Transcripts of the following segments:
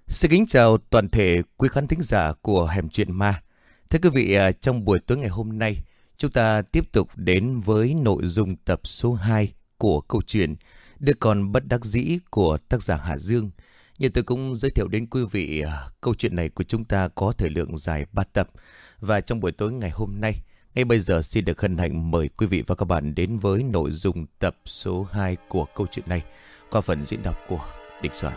Xin kính chào toàn thể quý khán thính giả của Hẻm Chuyện Ma. Thưa quý vị, trong buổi tối ngày hôm nay, chúng ta tiếp tục đến với nội dung tập số 2 của câu chuyện Đứa con bất đắc dĩ của tác giả Hà Dương. Như tôi cũng giới thiệu đến quý vị, câu chuyện này của chúng ta có thời lượng dài 3 tập. Và trong buổi tối ngày hôm nay, ngay bây giờ xin được hân hạnh mời quý vị và các bạn đến với nội dung tập số 2 của câu chuyện này qua phần diễn đọc của Đình Soạn.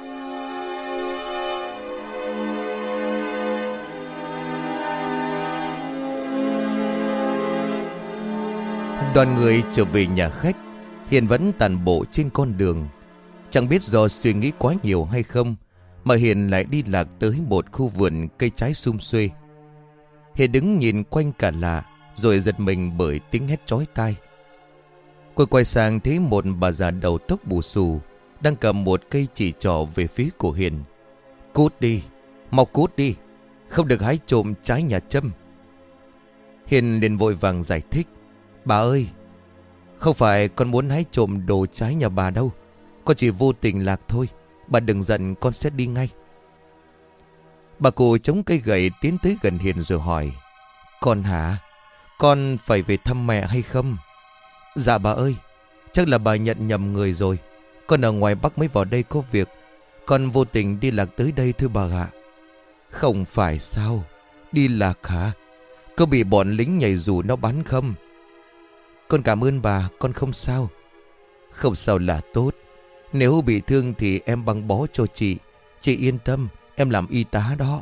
Đoàn người trở về nhà khách, Hiền vẫn tản bộ trên con đường. Chẳng biết do suy nghĩ quá nhiều hay không mà Hiền lại đi lạc tới một khu vườn cây trái sum xuê. Hiền đứng nhìn quanh cả lạ, rồi giật mình bởi tiếng hét chói tai. Cô quay sang thấy một bà già đầu tóc bù xù đang cầm một cây chỉ trỏ về phía của Hiền. Cút đi, mau cút đi, không được hái trộm trái nhà Trâm. Hiền liền vội vàng giải thích. Bà ơi, không phải con muốn hái trộm đồ trái nhà bà đâu, con chỉ vô tình lạc thôi. Bà đừng giận, con sẽ đi ngay. Bà cụ chống cây gậy tiến tới gần Hiền rồi hỏi. Con hả? Con phải về thăm mẹ hay không? Dạ bà ơi, chắc là bà nhận nhầm người rồi. Con ở ngoài Bắc mới vào đây có việc, con vô tình đi lạc tới đây thưa bà ạ. Không phải sao? Đi lạc hả? Có bị bọn lính nhảy dù nó bắn không? Con cảm ơn bà, con không sao. Không sao là tốt. Nếu bị thương thì em băng bó cho chị. Chị yên tâm, em làm y tá đó.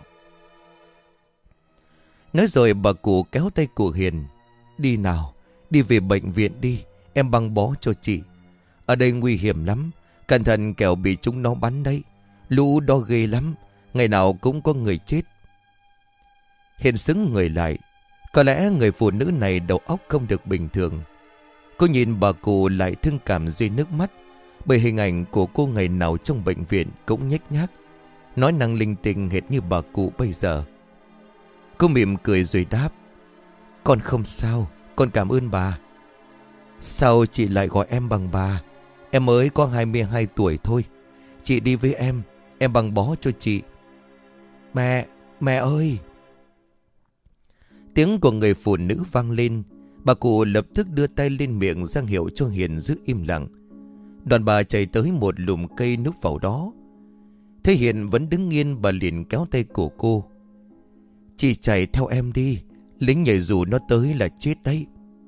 Nói rồi bà cụ kéo tay của Hiền. Đi nào, đi về bệnh viện đi, em băng bó cho chị. Ở đây nguy hiểm lắm, cẩn thận kẻo bị chúng nó bắn đấy. Lũ đó ghê lắm, ngày nào cũng có người chết. Hiền sững người lại. Có lẽ người phụ nữ này đầu óc không được bình thường. Cô nhìn bà cụ lại thương cảm rơi nước mắt, bởi hình ảnh của cô ngày nào trong bệnh viện cũng nhếch nhác, nói năng linh tinh hệt như bà cụ bây giờ. Cô mỉm cười rồi đáp. Con không sao, con cảm ơn bà. Sao chị lại gọi em bằng bà? Em mới có 22 tuổi thôi. Chị đi với em băng bó cho chị. Mẹ ơi! Tiếng của người phụ nữ vang lên. Bà cụ lập tức đưa tay lên miệng ra hiệu cho Hiền giữ im lặng. Đoàn bà chạy tới một lùm cây núp vào đó. Thấy Hiền vẫn đứng nghiêng, bà liền kéo tay của cô. Chị chạy theo em đi, lính nhảy dù nó tới là chết đấy.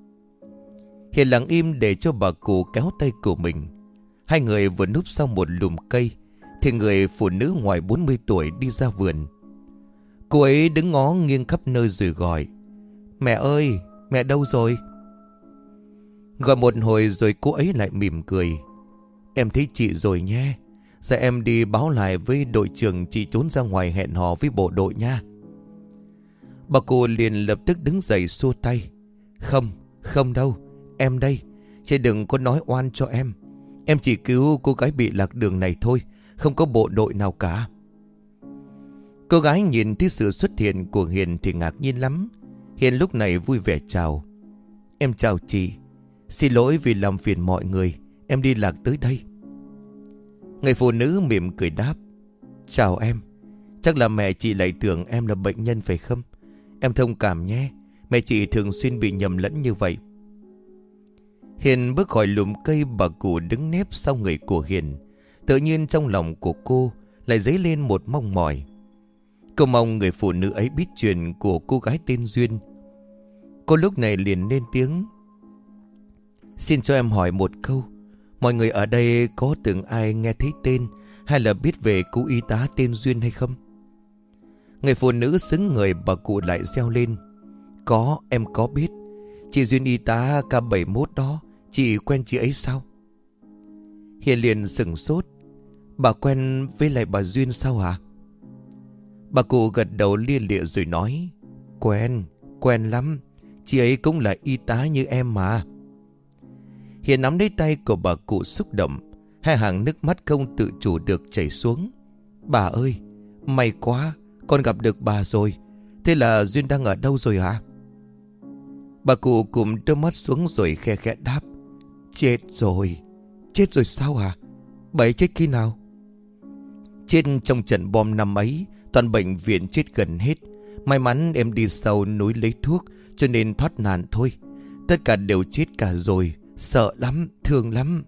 Hiền lặng im để cho bà cụ kéo tay của mình. Hai người vừa núp sau một lùm cây thì người phụ nữ ngoài 40 tuổi đi ra vườn. Cô ấy đứng ngó nghiêng khắp nơi rồi gọi. Mẹ ơi, mẹ đâu rồi? Gọi một hồi rồi cô ấy lại mỉm cười. Em thấy chị rồi nhé. Dạ em đi báo lại với đội trưởng chị trốn ra ngoài hẹn hò với bộ đội nha. Bà cụ liền lập tức đứng dậy xua tay. Không đâu, em đây. Chị đừng có nói oan cho em. Em chỉ cứu cô gái bị lạc đường này thôi, không có bộ đội nào cả. Cô gái nhìn thấy sự xuất hiện của Hiền thì ngạc nhiên lắm. Hiền lúc này vui vẻ chào. Em chào chị. Xin lỗi vì làm phiền mọi người, em đi lạc tới đây. Người phụ nữ mỉm cười đáp. Chào em. Chắc là mẹ chị lại tưởng em là bệnh nhân phải không? Em thông cảm nhé, mẹ chị thường xuyên bị nhầm lẫn như vậy. Hiền bước khỏi lùm cây, bà cụ đứng nép sau người của Hiền. Tự nhiên trong lòng của cô lại dấy lên một mong mỏi. Cô mong người phụ nữ ấy biết chuyện của cô gái tên Duyên. Cô lúc này liền lên tiếng. Xin cho em hỏi một câu. Mọi người ở đây có từng ai nghe thấy tên hay là biết về cô y tá tên Duyên hay không? Người phụ nữ xứng người, bà cụ lại reo lên. Có, em có biết. Chị Duyên y tá K71 đó. Chị quen chị ấy sao? Hiền liền sửng sốt. Bà quen với lại bà Duyên sao hả? Bà cụ gật đầu lia lịa rồi nói. Quen lắm. Chị ấy cũng là y tá như em mà. Hiền nắm lấy tay của bà cụ xúc động. Hai hàng nước mắt không tự chủ được chảy xuống. Bà ơi, may quá, con gặp được bà rồi. Thế là Duyên đang ở đâu rồi hả? Bà cụ cụm đôi mắt xuống rồi khe khẽ đáp. Chết rồi. Chết rồi sao hả? Bà ấy chết khi nào? Trên trong trận bom năm ấy, toàn bệnh viện chết gần hết. May mắn em đi sau núi lấy thuốc, cho nên thoát nạn thôi. Tất cả đều chết cả rồi. Sợ lắm, thương lắm.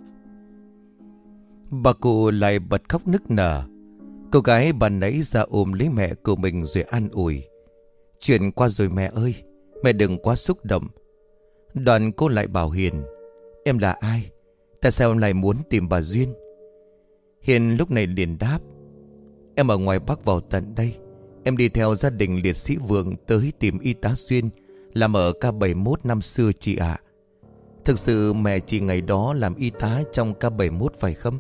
Bà cụ lại bật khóc nức nở. Cô gái bà nãy ra ôm lấy mẹ của mình rồi an ủi. Chuyện qua rồi mẹ ơi, mẹ đừng quá xúc động. Đoạn cô lại bảo Hiền, em là ai? Tại sao em lại muốn tìm bà Duyên? Hiền lúc này liền đáp, em ở ngoài Bắc vào tận đây. Em đi theo gia đình liệt sĩ Vượng tới tìm y tá Duyên, làm ở K71 năm xưa chị ạ. Thực sự mẹ chị ngày đó làm y tá trong K71 phải không?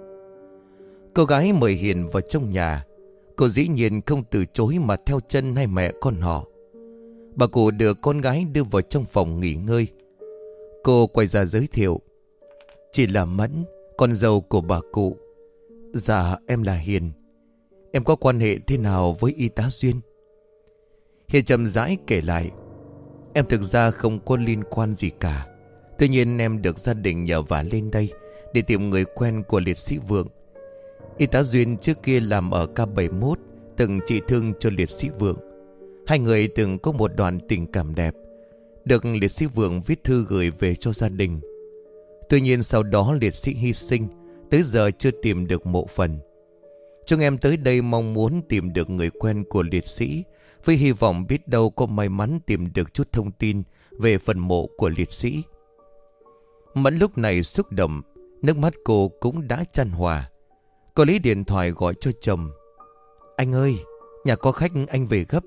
Cô gái mời Hiền vào trong nhà. Cô dĩ nhiên không từ chối mà theo chân hai mẹ con họ. Bà cụ đưa con gái đưa vào trong phòng nghỉ ngơi. Cô quay ra giới thiệu, chị là Mẫn, con dâu của bà cụ. Dạ em là Hiền. Em có quan hệ thế nào với y tá Duyên? Hiền chậm rãi kể lại, em thực ra không có liên quan gì cả. Tuy nhiên em được gia đình nhờ vả lên đây để tìm người quen của liệt sĩ Vượng. Y tá Duyên trước kia làm ở K71, từng trị thương cho liệt sĩ Vượng. Hai người từng có một đoạn tình cảm đẹp, được liệt sĩ Vượng viết thư gửi về cho gia đình. Tuy nhiên sau đó liệt sĩ hy sinh, tới giờ chưa tìm được mộ phần. Chúng em tới đây mong muốn tìm được người quen của liệt sĩ, với hy vọng biết đâu có may mắn tìm được chút thông tin về phần mộ của liệt sĩ. Mẫn lúc này xúc động, nước mắt cô cũng đã chan hòa. Cô lấy điện thoại gọi cho chồng. Anh ơi, nhà có khách, anh về gấp.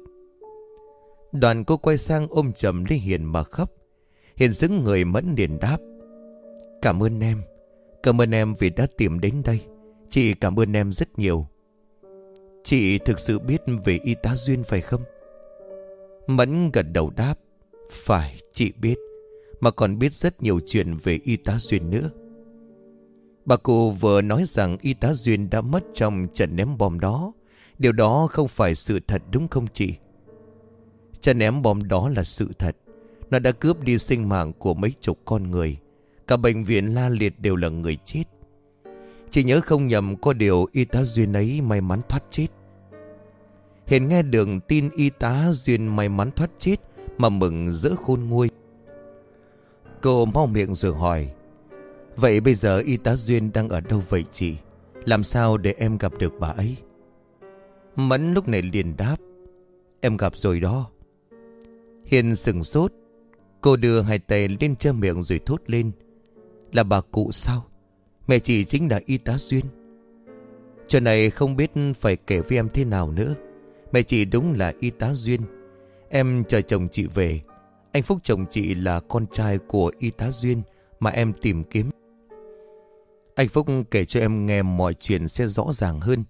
Đoàn cô quay sang ôm chầm lấy Hiền mà khóc. Hiền dững người Mẫn liền đáp, cảm ơn em. Cảm ơn em vì đã tìm đến đây. Chị cảm ơn em rất nhiều. Chị thực sự biết về y tá Duyên phải không? Mẫn gật đầu đáp, phải, chị biết. Mà còn biết rất nhiều chuyện về y tá Duyên nữa. Bà cụ vừa nói rằng y tá Duyên đã mất trong trận ném bom đó. Điều đó không phải sự thật đúng không chị? Trận ném bom đó là sự thật. Nó đã cướp đi sinh mạng của mấy chục con người. Cả bệnh viện la liệt đều là người chết. Chị nhớ không nhầm, có điều y tá Duyên ấy may mắn thoát chết. Hiền nghe được tin y tá Duyên may mắn thoát chết mà mừng rỡ khôn nguôi. Cô mau miệng rồi hỏi, vậy bây giờ y tá Duyên đang ở đâu vậy chị? Làm sao để em gặp được bà ấy? Mẫn lúc này liền đáp, em gặp rồi đó. Hiền sừng sốt. Cô đưa hai tay lên che miệng rồi thốt lên, là bà cụ sao? Mẹ chị chính là y tá Duyên. Chuyện này không biết phải kể với em thế nào nữa. Mẹ chị đúng là y tá Duyên. Em chờ chồng chị về. Anh Phúc chồng chị là con trai của y tá Duyên mà em tìm kiếm. Anh Phúc kể cho em nghe mọi chuyện sẽ rõ ràng hơn.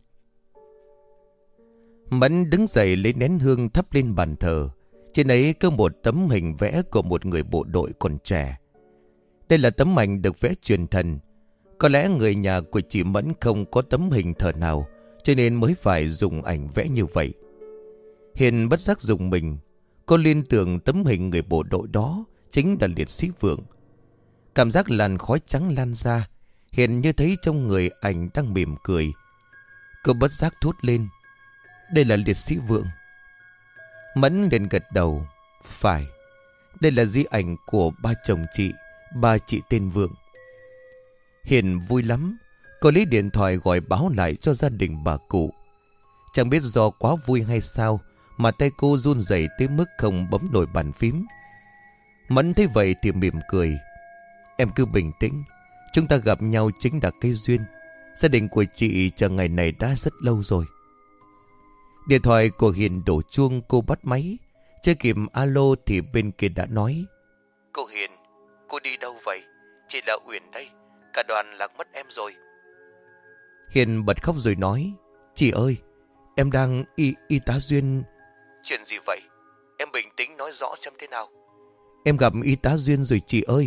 Mẫn đứng dậy lấy nén hương thắp lên bàn thờ. Trên ấy có một tấm hình vẽ của một người bộ đội còn trẻ. Đây là tấm ảnh được vẽ truyền thần. Có lẽ người nhà của chị Mẫn không có tấm hình thờ nào, cho nên mới phải dùng ảnh vẽ như vậy. Hiền bất giác dùng mình. Cô liên tưởng tấm hình người bộ đội đó chính là liệt sĩ Vượng. Cảm giác làn khói trắng lan ra. Hiền như thấy trong người ảnh đang mỉm cười. Cô bất giác thốt lên, đây là liệt sĩ Vượng. Mẫn liền gật đầu, phải, đây là di ảnh của ba chồng chị. Ba chị tên Vượng. Hiền vui lắm. Cô lấy điện thoại gọi báo lại cho gia đình bà cụ. Chẳng biết do quá vui hay sao mà tay cô run rẩy tới mức không bấm nổi bàn phím. Mẫn thấy vậy thì mỉm cười, em cứ bình tĩnh. Chúng ta gặp nhau chính là cái duyên. Gia đình của chị chờ ngày này đã rất lâu rồi. Điện thoại của Hiền đổ chuông. Cô bắt máy. Chưa kịp alo thì bên kia đã nói, cô Hiền, cô đi đâu vậy? Chị là Uyển đây. Cả đoàn lạc mất em rồi. Hiền bật khóc rồi nói, chị ơi, em đang y tá Duyên. Chuyện gì vậy? Em bình tĩnh nói rõ xem thế nào. Em gặp y tá Duyên rồi chị ơi.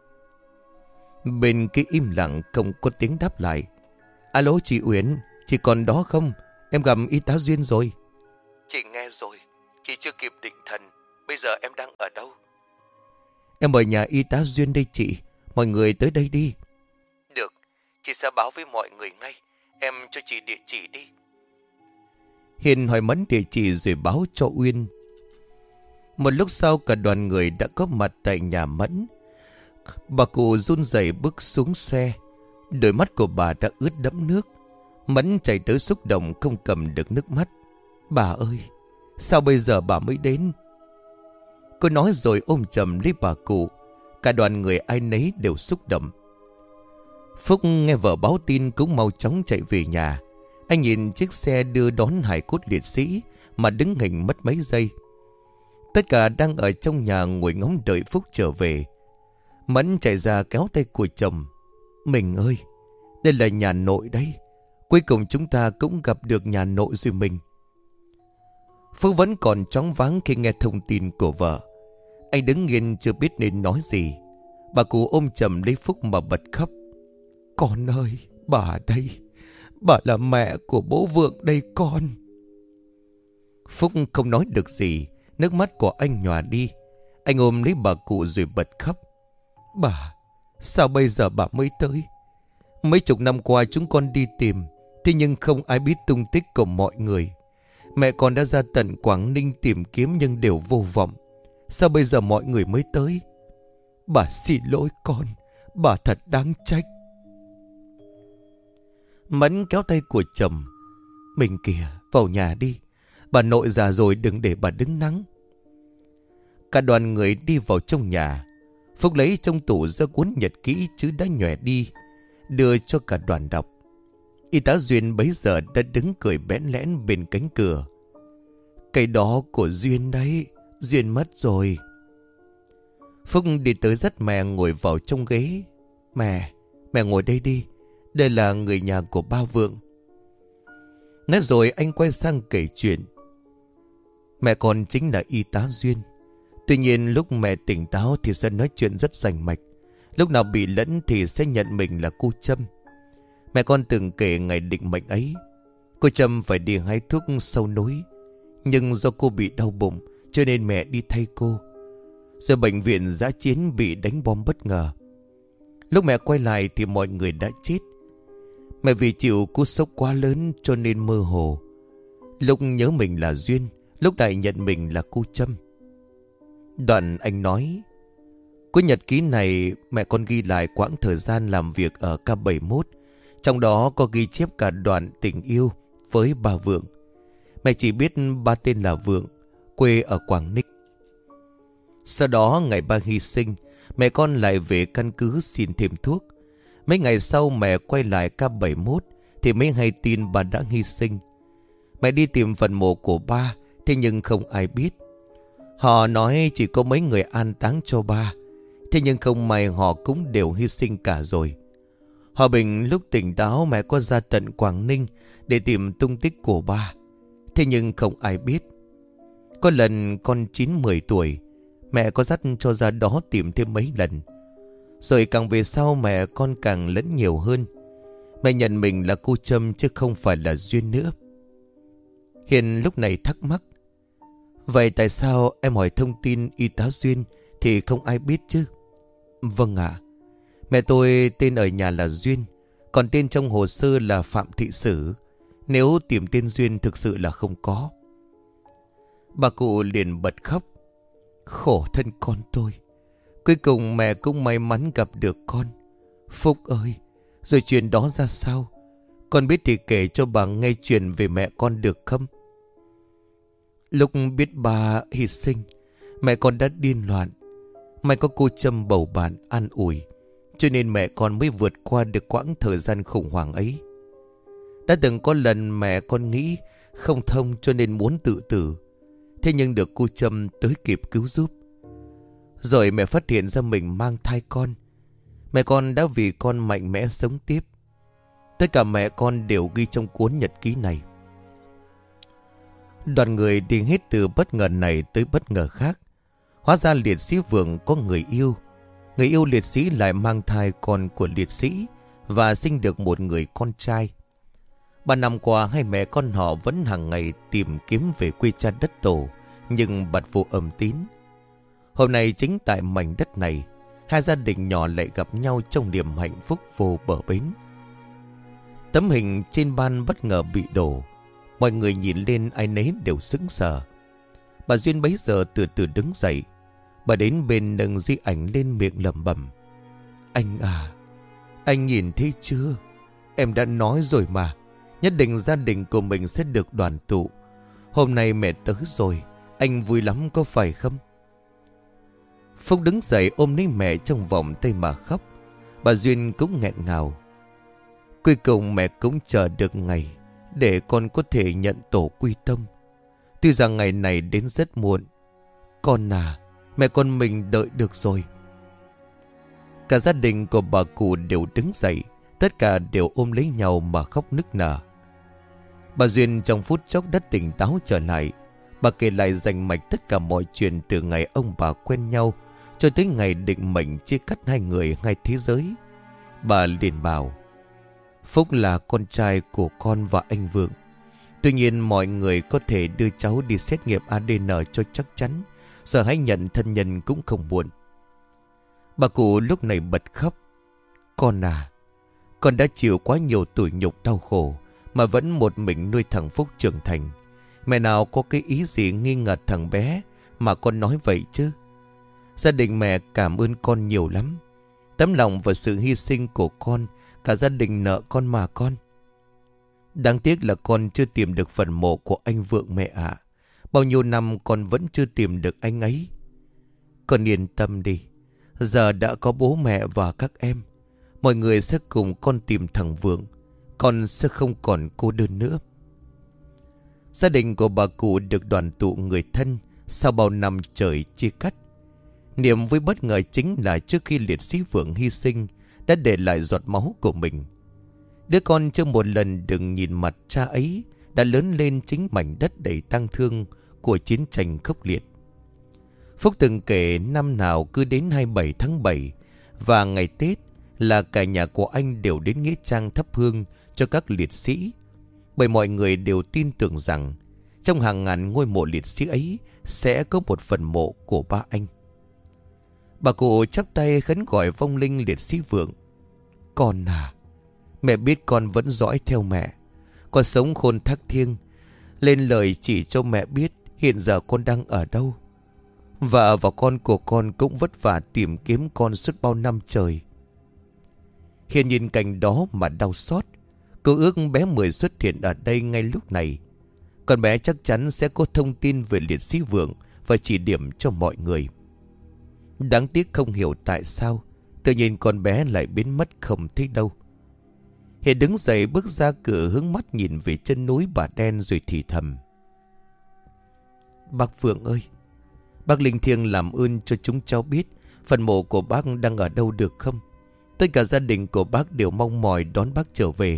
Bên kia im lặng không có tiếng đáp lại. Alo chị Uyển, chị còn đó không? Em gặp y tá Duyên rồi. Chị nghe rồi, chị chưa kịp định thần. Bây giờ em đang ở đâu? Em ở nhà y tá Duyên đây chị. Mọi người tới đây đi. Được, chị sẽ báo với mọi người ngay. Em cho chị địa chỉ đi. Hiền hỏi Mẫn địa chỉ rồi báo cho Uyên. Một lúc sau cả đoàn người đã có mặt tại nhà Mẫn. Bà cụ run rẩy bước xuống xe. Đôi mắt của bà đã ướt đẫm nước. Mẫn chạy tới xúc động không cầm được nước mắt. Bà ơi, sao bây giờ bà mới đến? Cô nói rồi ôm chầm lấy bà cụ. Cả đoàn người ai nấy đều xúc động. Phúc nghe vợ báo tin cũng mau chóng chạy về nhà. Anh nhìn chiếc xe đưa đón hài cốt liệt sĩ mà đứng hình mất mấy giây. Tất cả đang ở trong nhà ngồi ngóng đợi Phúc trở về. Mẫn chạy ra kéo tay của chồng. Mình ơi, đây là nhà nội đây. Cuối cùng chúng ta cũng gặp được nhà nội rồi mình. Phúc vẫn còn choáng váng khi nghe thông tin của vợ. Anh đứng nghiêng chưa biết nên nói gì. Bà cụ ôm chầm lấy Phúc mà bật khóc. Con ơi, bà đây. Bà là mẹ của bố Vượng đây con. Phúc không nói được gì. Nước mắt của anh nhòa đi. Anh ôm lấy bà cụ rồi bật khóc. Bà, sao bây giờ bà mới tới? Mấy chục năm qua chúng con đi tìm, thế nhưng không ai biết tung tích của mọi người. Mẹ con đã ra tận Quảng Ninh tìm kiếm nhưng đều vô vọng. Sao bây giờ mọi người mới tới? Bà xin lỗi con. Bà thật đáng trách. Mẫn kéo tay của chồng. Mình kìa, vào nhà đi. Bà nội già rồi, đừng để bà đứng nắng. Cả đoàn người đi vào trong nhà. Phúc lấy trong tủ ra cuốn nhật ký chứ đã nhòe đi, đưa cho cả đoàn đọc. Y tá Duyên bấy giờ đã đứng cười bẽn lẽn bên cánh cửa. Cái đó của Duyên đấy. Duyên mất rồi. Phúc đi tới dắt mẹ ngồi vào trong ghế. Mẹ ngồi đây đi. Đây là người nhà của ba Vượng. Nói rồi anh quay sang kể chuyện. Mẹ con chính là y tá Duyên. Tuy nhiên lúc mẹ tỉnh táo thì sẽ nói chuyện rất rành mạch. Lúc nào bị lẫn thì sẽ nhận mình là cô Trâm. Mẹ con từng kể ngày định mệnh ấy. Cô Trâm phải đi hái thuốc sâu núi. Nhưng do cô bị đau bụng cho nên mẹ đi thay cô. Rồi bệnh viện dã chiến bị đánh bom bất ngờ. Lúc mẹ quay lại thì mọi người đã chết. Mẹ vì chịu cú sốc quá lớn cho nên mơ hồ. Lúc nhớ mình là Duyên, lúc lại nhận mình là cô Trâm. Đoạn anh nói, cuốn nhật ký này mẹ con ghi lại quãng thời gian làm việc ở K71. Trong đó có ghi chép cả đoạn tình yêu với bà Vượng. Mẹ chỉ biết ba tên là Vượng, quê ở Quảng Ninh. Sau đó ngày ba hy sinh, mẹ con lại về căn cứ xin thêm thuốc. Mấy ngày sau mẹ quay lại K71 thì mới hay tin bà đã hy sinh. Mẹ đi tìm phần mộ của ba, thế nhưng không ai biết. Họ nói chỉ có mấy người an táng cho ba. Thế nhưng không may họ cũng đều hy sinh cả rồi. Hòa Bình lúc tỉnh táo mẹ có ra tận Quảng Ninh để tìm tung tích của ba. Thế nhưng không ai biết. Có lần con 9-10 tuổi, mẹ có dắt cho ra đó tìm thêm mấy lần. Rồi càng về sau mẹ con càng lẫn nhiều hơn. Mẹ nhận mình là cô Trâm chứ không phải là Duyên nữa. Hiền lúc này thắc mắc. Vậy tại sao em hỏi thông tin y tá Duyên thì không ai biết chứ? Vâng ạ. Mẹ tôi tên ở nhà là Duyên, còn tên trong hồ sơ là Phạm Thị Sử. Nếu tìm tên Duyên thực sự là không có. Bà cụ liền bật khóc. Khổ thân con tôi. Cuối cùng mẹ cũng may mắn gặp được con. Phúc ơi, rồi chuyện đó ra sao? Con biết thì kể cho bà nghe chuyện về mẹ con được không? Lúc biết bà hy sinh, mẹ con đã điên loạn. May có cô Trâm bầu bạn an ủi, cho nên mẹ con mới vượt qua được quãng thời gian khủng hoảng ấy. Đã từng có lần mẹ con nghĩ không thông cho nên muốn tự tử. Thế nhưng được cô Trâm tới kịp cứu giúp. Rồi mẹ phát hiện ra mình mang thai con. Mẹ con đã vì con mạnh mẽ sống tiếp. Tất cả mẹ con đều ghi trong cuốn nhật ký này. Đoàn người đi hết từ bất ngờ này tới bất ngờ khác. Hóa ra liệt sĩ Vượng có người yêu. Người yêu liệt sĩ lại mang thai con của liệt sĩ và sinh được một người con trai. 3 năm qua hai mẹ con họ vẫn hàng ngày tìm kiếm về quê cha đất tổ, nhưng bặt vô âm tín. Hôm nay chính tại mảnh đất này, hai gia đình nhỏ lại gặp nhau trong niềm hạnh phúc vô bờ bến. Tấm hình trên ban bất ngờ bị đổ. Mọi người nhìn lên ai nấy đều sững sờ. Bà Duyên bấy giờ từ từ đứng dậy. Bà đến bên nâng di ảnh lên, miệng lẩm bẩm: Anh à, anh nhìn thấy chưa? Em đã nói rồi mà, nhất định gia đình của mình sẽ được đoàn tụ. Hôm nay mẹ tới rồi, anh vui lắm có phải không? Phúc đứng dậy ôm lấy mẹ trong vòng tay mà khóc. Bà Duyên cũng nghẹn ngào: Cuối cùng mẹ cũng chờ được ngày để con có thể nhận tổ quy tông. Tuy rằng ngày này đến rất muộn. Con à, mẹ con mình đợi được rồi. Cả gia đình của bà cụ đều đứng dậy. Tất cả đều ôm lấy nhau mà khóc nức nở. Bà Duyên trong phút chốc đã tỉnh táo trở lại. Bà kể lại rành mạch tất cả mọi chuyện từ ngày ông bà quen nhau cho tới ngày định mệnh chia cắt hai người, hai thế giới. Bà liền bảo: Phúc là con trai của con và anh Vượng. Tuy nhiên mọi người có thể đưa cháu đi xét nghiệm ADN cho chắc chắn. Giờ hãy nhận thân nhân cũng không muộn. Bà cụ lúc này bật khóc: Con à, con đã chịu quá nhiều tủi nhục đau khổ mà vẫn một mình nuôi thằng Phúc trưởng thành. Mẹ nào có cái ý gì nghi ngờ thằng bé mà con nói vậy chứ? Gia đình mẹ cảm ơn con nhiều lắm. Tấm lòng và sự hy sinh của con, cả gia đình nợ con mà con. Đáng tiếc là con chưa tìm được phần mộ của anh Vượng mẹ ạ. Bao nhiêu năm con vẫn chưa tìm được anh ấy. Con yên tâm đi, giờ đã có bố mẹ và các em. Mọi người sẽ cùng con tìm thằng Vượng. Con sẽ không còn cô đơn nữa. Gia đình của bà cụ được đoàn tụ người thân sau bao năm trời chia cắt. Niềm vui bất ngờ chính là trước khi liệt sĩ Vượng hy sinh đã để lại giọt máu của mình. Đứa con chưa một lần đừng nhìn mặt cha ấy đã lớn lên chính mảnh đất đầy tang thương của chiến tranh khốc liệt. Phúc từng kể năm nào cứ đến 27 tháng 7 và ngày Tết là cả nhà của anh đều đến nghĩa trang thắp hương cho các liệt sĩ. Bởi mọi người đều tin tưởng rằng trong hàng ngàn ngôi mộ liệt sĩ ấy sẽ có một phần mộ của ba anh. Bà cụ chắp tay khấn gọi vong linh liệt sĩ Vượng: Con à, mẹ biết con vẫn dõi theo mẹ. Con sống khôn thác thiêng, lên lời chỉ cho mẹ biết hiện giờ con đang ở đâu. Vợ và con của con cũng vất vả tìm kiếm con suốt bao năm trời. Hiền nhìn cảnh đó mà đau xót. Cô ước bé Mười xuất hiện ở đây ngay lúc này. Con bé chắc chắn sẽ có thông tin về liệt sĩ Vượng và chỉ điểm cho mọi người. Đáng tiếc không hiểu tại sao tự nhiên con bé lại biến mất không thấy đâu. Hiền đứng dậy bước ra cửa, hướng mắt nhìn về chân núi Bà Đen rồi thì thầm: Bác Vượng ơi, bác linh thiêng làm ơn cho chúng cháu biết phần mộ của bác đang ở đâu được không? Tất cả gia đình của bác đều mong mỏi đón bác trở về.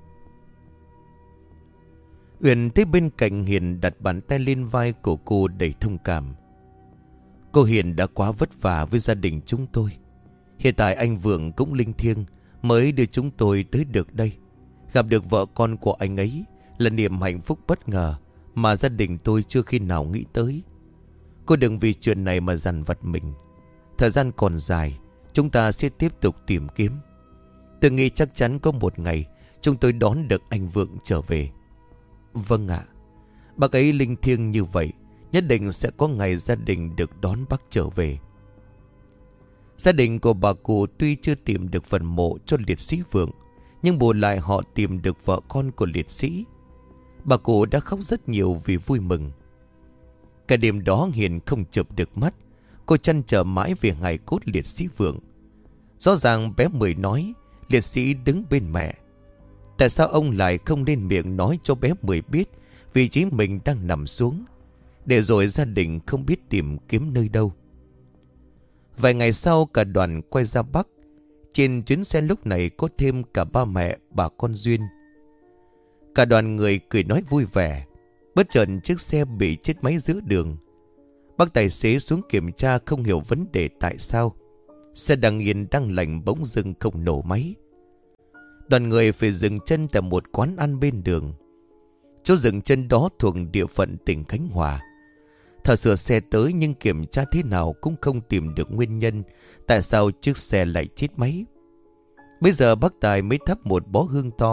Uyển tới bên cạnh Hiền, đặt bàn tay lên vai của cô đầy thông cảm. Cô Hiền đã quá vất vả với gia đình chúng tôi. Hiện tại anh Vượng cũng linh thiêng mới đưa chúng tôi tới được đây. Gặp được vợ con của anh ấy là niềm hạnh phúc bất ngờ mà gia đình tôi chưa khi nào nghĩ tới. Cô đừng vì chuyện này mà dằn vặt mình. Thời gian còn dài, chúng ta sẽ tiếp tục tìm kiếm. Tôi nghĩ chắc chắn có một ngày chúng tôi đón được anh Vượng trở về. Vâng ạ. Bác ấy linh thiêng như vậy, nhất định sẽ có ngày gia đình được đón bác trở về. Gia đình của bà cụ tuy chưa tìm được phần mộ cho liệt sĩ Vượng, nhưng bù lại họ tìm được vợ con của liệt sĩ. Bà cụ đã khóc rất nhiều vì vui mừng. Cả đêm đó Hiền không chợp được mắt. Cô trăn trở mãi về hài cốt liệt sĩ Vượng. Rõ ràng bé Mười nói liệt sĩ đứng bên mẹ. Tại sao ông lại không lên miệng nói cho bé Mười biết vị trí mình đang nằm xuống, để rồi gia đình không biết tìm kiếm nơi đâu. Vài ngày sau cả đoàn quay ra Bắc. Trên chuyến xe lúc này có thêm cả ba mẹ bà con Duyên. Cả đoàn người cười nói vui vẻ. Bất chợt chiếc xe bị chết máy giữa đường. Bác tài xế xuống kiểm tra không hiểu vấn đề tại sao. Xe đang yên đang lành bỗng dưng không nổ máy. Đoàn người phải dừng chân tại một quán ăn bên đường. Chỗ dừng chân đó thuộc địa phận tỉnh Khánh Hòa. Thợ sửa xe tới nhưng kiểm tra thế nào cũng không tìm được nguyên nhân tại sao chiếc xe lại chết máy. Bây giờ bác Tài mới thắp một bó hương to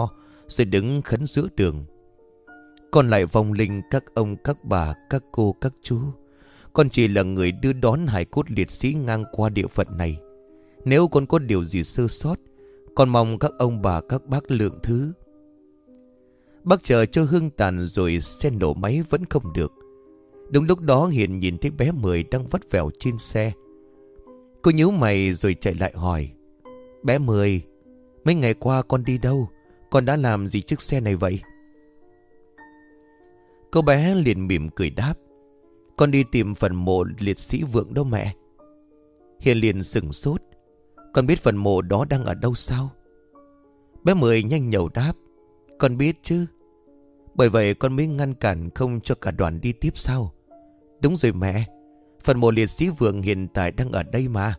rồi đứng khấn giữa đường. Con lại vong linh các ông, các bà, các cô, các chú. Con chỉ là người đưa đón hài cốt liệt sĩ ngang qua địa phận này. Nếu con có điều gì sơ sót, con mong các ông bà, các bác lượng thứ. Bác chờ cho hương tàn rồi xe nổ máy vẫn không được. Đúng lúc đó Hiền nhìn thấy bé Mười đang vắt vẻo trên xe. Cô nhíu mày rồi chạy lại hỏi: Bé Mười, mấy ngày qua con đi đâu? Con đã làm gì chiếc xe này vậy? Cô bé liền mỉm cười đáp: Con đi tìm phần mộ liệt sĩ Vượng đâu mẹ. Hiền liền sửng sốt: Con biết phần mộ đó đang ở đâu sao? Bé Mười nhanh nhẩu đáp: Con biết chứ. Bởi vậy con mới ngăn cản không cho cả đoàn đi tiếp sao? Đúng rồi mẹ, phần mộ liệt sĩ Vượng hiện tại đang ở đây mà.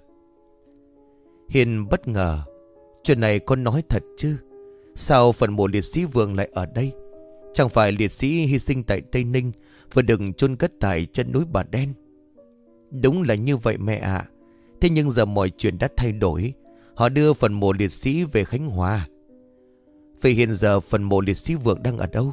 Hiền bất ngờ: Chuyện này con nói thật chứ? Sao phần mộ liệt sĩ Vượng lại ở đây? Chẳng phải liệt sĩ hy sinh tại Tây Ninh và được chôn cất tại chân núi Bà Đen? Đúng là như vậy mẹ ạ. Thế nhưng giờ mọi chuyện đã thay đổi. Họ đưa phần mộ liệt sĩ về Khánh Hòa. Vậy hiện giờ phần mộ liệt sĩ Vượng đang ở đâu?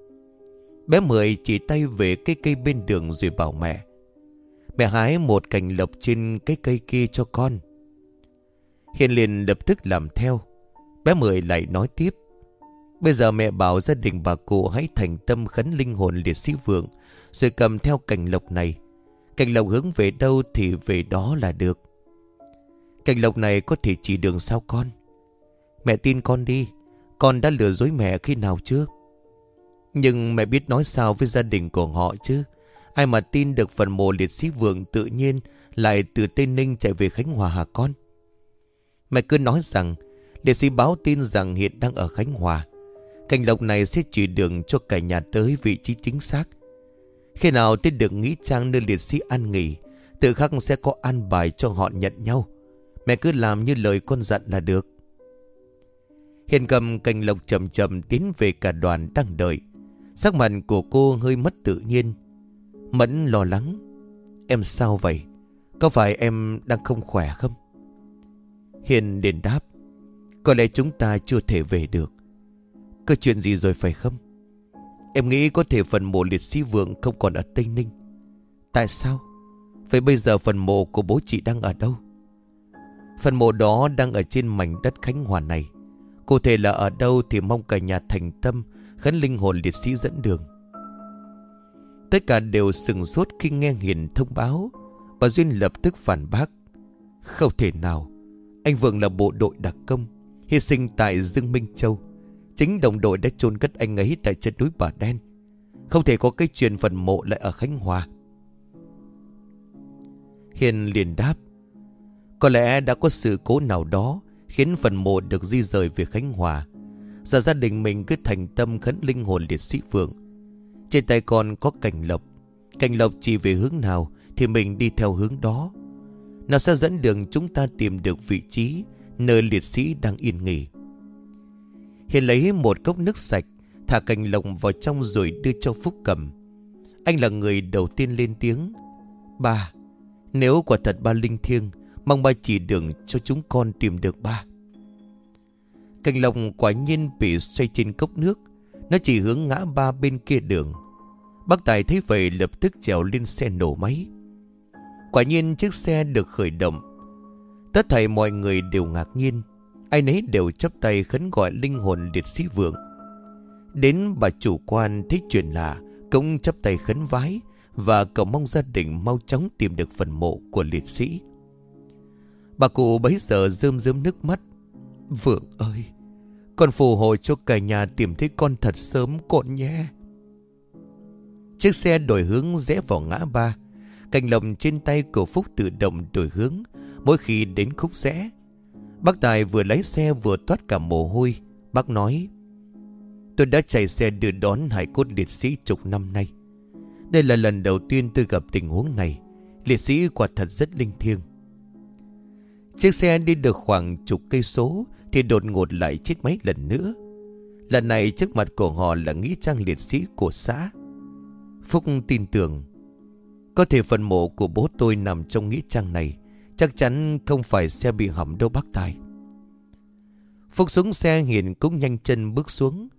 Bé Mười chỉ tay về cái cây bên đường rồi bảo mẹ: Mẹ hái một cành lộc trên cái cây kia cho con. Hiền liền lập tức làm theo. Bé Mười lại nói tiếp: Bây giờ mẹ bảo gia đình bà cụ hãy thành tâm khấn linh hồn liệt sĩ Vượng, rồi cầm theo cành lộc này. Cành lộc hướng về đâu thì về đó là được. Cành lộc này có thể chỉ đường sao con? Mẹ tin con đi. Con đã lừa dối mẹ khi nào chưa? Nhưng mẹ biết nói sao với gia đình của họ chứ? Ai mà tin được phần mộ liệt sĩ Vượng tự nhiên lại từ Tây Ninh chạy về Khánh Hòa hả con? Mẹ cứ nói rằng liệt sĩ báo tin rằng hiện đang ở Khánh Hòa. Cành lộc này sẽ chỉ đường cho cả nhà tới vị trí chính xác. Khi nào tới được nghĩa trang nơi liệt sĩ an nghỉ, tự khắc sẽ có an bài cho họ nhận nhau. Mẹ cứ làm như lời con dặn là được. Hiền cầm cành lộc chậm chậm tiến về cả đoàn đang đợi. Sắc mặt của cô hơi mất tự nhiên. Mẫn lo lắng: Em sao vậy? Có phải em đang không khỏe không? Hiền liền đáp: Có lẽ chúng ta chưa thể về được. Có chuyện gì rồi phải không? Em nghĩ có thể phần mộ liệt sĩ Vượng không còn ở Tây Ninh. Tại sao? Vậy bây giờ phần mộ của bố chị đang ở đâu? Phần mộ đó đang ở trên mảnh đất Khánh Hòa này. Cụ thể là ở đâu thì mong cả nhà thành tâm khấn linh hồn liệt sĩ dẫn đường. Tất cả đều sửng sốt khi nghe Hiền thông báo. Bà Duyên lập tức phản bác: Không thể nào. Anh Vượng là bộ đội đặc công, hy sinh tại Dương Minh Châu. Chính đồng đội đã chôn cất anh ấy tại chân núi Bà Đen. Không thể có cái chuyện phần mộ lại ở Khánh Hòa. Hiền liền đáp: Có lẽ đã có sự cố nào đó khiến phần mộ được di rời về Khánh Hòa. Giờ gia đình mình cứ thành tâm khấn linh hồn liệt sĩ Vượng. Trên tay con có cành lộc. Cành lộc chỉ về hướng nào thì mình đi theo hướng đó. Nó sẽ dẫn đường chúng ta tìm được vị trí nơi liệt sĩ đang yên nghỉ. Hiền lấy một cốc nước sạch, thả cành lộc vào trong rồi đưa cho Phúc cầm. Anh là người đầu tiên lên tiếng: Ba, nếu quả thật ba linh thiêng, mong ba chỉ đường cho chúng con tìm được ba. Cành lộc quả nhiên bị xoay trên cốc nước. Nó chỉ hướng ngã ba bên kia đường. Bác Tài thấy vậy lập tức trèo lên xe nổ máy. Quả nhiên chiếc xe được khởi động. Tất thảy mọi người đều ngạc nhiên. Ai nấy đều chắp tay khấn gọi linh hồn liệt sĩ Vượng. Đến bà chủ quan thấy chuyện lạ cũng chắp tay khấn vái và cầu mong gia đình mau chóng tìm được phần mộ của liệt sĩ. Bà cụ bấy giờ rơm rớm nước mắt: Vượng ơi, con phù hộ cho cả nhà tìm thấy con thật sớm con nhé. Chiếc xe đổi hướng rẽ vào ngã ba. Cành lộc trên tay của Phúc tự động đổi hướng mỗi khi đến khúc rẽ. Bác Tài vừa lái xe vừa toát cả mồ hôi. Bác nói: Tôi đã chạy xe đưa đón hải cốt liệt sĩ chục năm nay. Đây là lần đầu tiên tôi gặp tình huống này. Liệt sĩ quả thật rất linh thiêng. Chiếc xe đi được khoảng chục cây số thì đột ngột lại chết máy lần nữa. Lần này trước mặt của họ là nghĩa trang liệt sĩ của xã. Phúc tin tưởng có thể phần mộ của bố tôi nằm trong nghĩa trang này. Chắc chắn không phải xe bị hỏng đâu bác Tài. Phúc xuống xe, Hiền cũng nhanh chân bước xuống.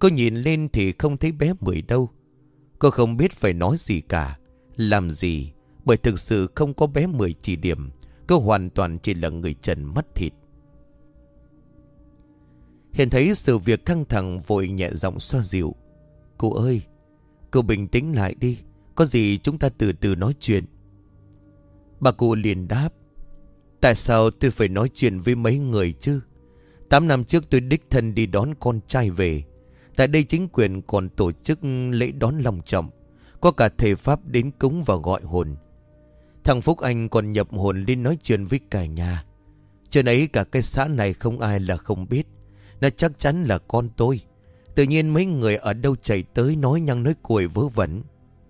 Cô nhìn lên thì không thấy bé Mười đâu. Cô không biết phải nói gì cả, làm gì, bởi thực sự không có bé Mười chỉ điểm. Cô hoàn toàn chỉ là người trần mắt thịt. Hiền thấy sự việc căng thẳng vội nhẹ giọng xoa dịu. Cô ơi, cô bình tĩnh lại đi. Có gì chúng ta từ từ nói chuyện. Bà cụ liền đáp. Tại sao tôi phải nói chuyện với mấy người chứ? 8 năm trước tôi đích thân đi đón con trai về. Tại đây chính quyền còn tổ chức lễ đón long trọng. Có cả thầy Pháp đến cúng và gọi hồn. Thằng Phúc Anh còn nhập hồn lên nói chuyện với cả nhà. Chuyện ấy cả cái xã này không ai là không biết. Nó chắc chắn là con tôi. Tự nhiên mấy người ở đâu chạy tới nói nhăng nói cuội vớ vẩn.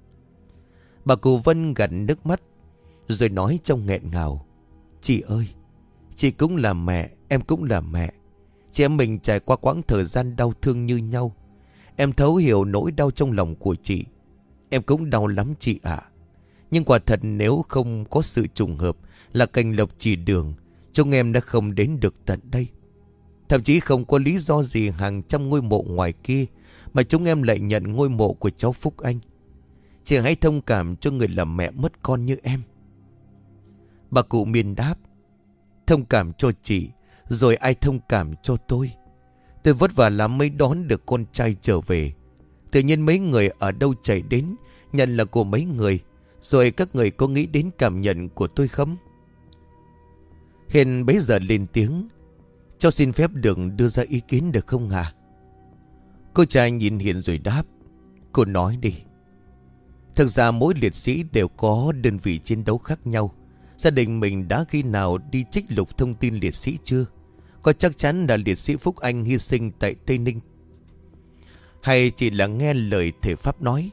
Bà cụ Vân gạt nước mắt rồi nói trong nghẹn ngào. Chị ơi, chị cũng là mẹ, em cũng là mẹ. Chị em mình trải qua quãng thời gian đau thương như nhau. Em thấu hiểu nỗi đau trong lòng của chị. Em cũng đau lắm chị ạ. Nhưng quả thật nếu không có sự trùng hợp là cành lộc chỉ đường, chúng em đã không đến được tận đây. Thậm chí không có lý do gì hàng trăm ngôi mộ ngoài kia mà chúng em lại nhận ngôi mộ của cháu Phúc Anh. Chị hãy thông cảm cho người làm mẹ mất con như em. Bà cụ Miên đáp. Thông cảm cho chị, rồi ai thông cảm cho tôi? Tôi vất vả lắm mới đón được con trai trở về. Tự nhiên mấy người ở đâu chạy đến nhận là của mấy người. Rồi các người có nghĩ đến cảm nhận của tôi không? Hiền bấy giờ lên tiếng. Cho xin phép được đưa ra ý kiến được không hả? Cô trai nhìn Hiền rồi đáp. Cô nói đi. Thực ra mỗi liệt sĩ đều có đơn vị chiến đấu khác nhau. Gia đình mình đã khi nào đi trích lục thông tin liệt sĩ chưa? Có chắc chắn là liệt sĩ Phúc Anh hy sinh tại Tây Ninh, hay chỉ là nghe lời thầy Pháp nói?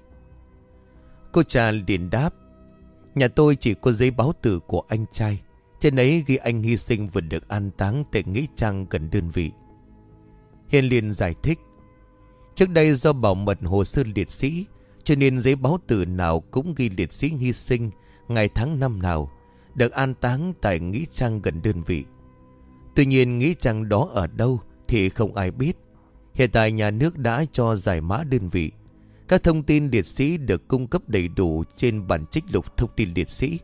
Cô cha liền đáp. Nhà tôi chỉ có giấy báo tử của anh trai. Trên ấy ghi anh hy sinh vừa được an táng tại nghĩa trang gần đơn vị. Hiền liền giải thích. Trước đây do bảo mật hồ sơ liệt sĩ, cho nên giấy báo tử nào cũng ghi liệt sĩ hy sinh ngày tháng năm nào, được an táng tại nghĩa trang gần đơn vị. Tuy nhiên nghĩa trang đó ở đâu thì không ai biết. Hiện tại nhà nước đã cho giải mã đơn vị. Các thông tin liệt sĩ được cung cấp đầy đủ trên bản trích lục thông tin liệt sĩ.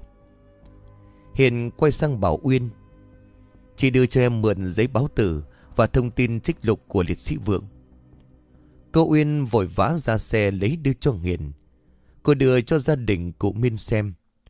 Hiền quay sang bảo Uyên. Chị đưa cho em mượn giấy báo tử và thông tin trích lục của liệt sĩ Vượng. Cô Uyên vội vã ra xe lấy đưa cho Hiền. Cô đưa cho gia đình cụ Miên xem.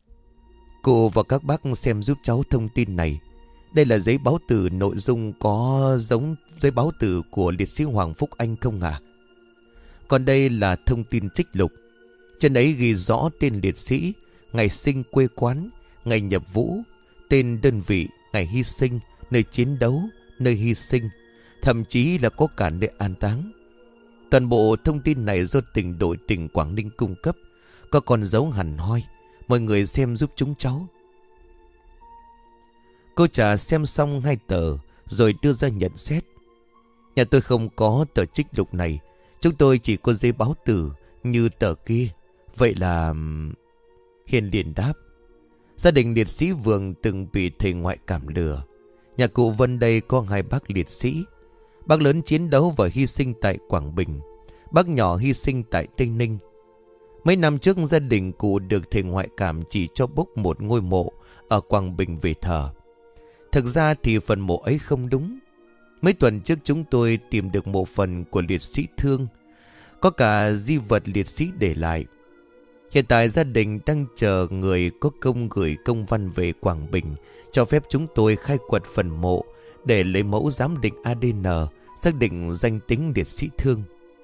Cô và các bác xem giúp cháu thông tin này. Đây là giấy báo tử, nội dung có giống giấy báo tử của liệt sĩ Hoàng Phúc Anh không ạ? Còn đây là thông tin trích lục. Trên ấy ghi rõ tên liệt sĩ, ngày sinh, quê quán, ngày nhập vũ, tên đơn vị, ngày hy sinh, nơi chiến đấu, nơi hy sinh, thậm chí là có cả nơi an táng. Toàn bộ thông tin này do tỉnh đội tỉnh Quảng Ninh cung cấp, có con dấu hẳn hoi. Mọi người xem giúp chúng cháu. Cô trà xem xong 2 tờ rồi đưa ra nhận xét. Nhà tôi không có tờ trích lục này. Chúng tôi chỉ có giấy báo tử như tờ kia. Vậy là... Hiền liền đáp. Gia đình liệt sĩ Vượng từng bị thầy ngoại cảm lừa. Nhà cụ Vân đây có 2 bác liệt sĩ. Bác lớn chiến đấu và hy sinh tại Quảng Bình. Bác nhỏ hy sinh tại Tây Ninh. Mấy năm trước gia đình cụ được thầy ngoại cảm chỉ cho bốc một ngôi mộ ở Quảng Bình về thờ. Thực ra thì phần mộ ấy không đúng. Mấy tuần trước chúng tôi tìm được mộ phần của liệt sĩ Thương, có cả di vật liệt sĩ để lại. Hiện tại gia đình đang chờ người có công gửi công văn về Quảng Bình cho phép chúng tôi khai quật phần mộ để lấy mẫu giám định ADN xác định danh tính liệt sĩ Thương.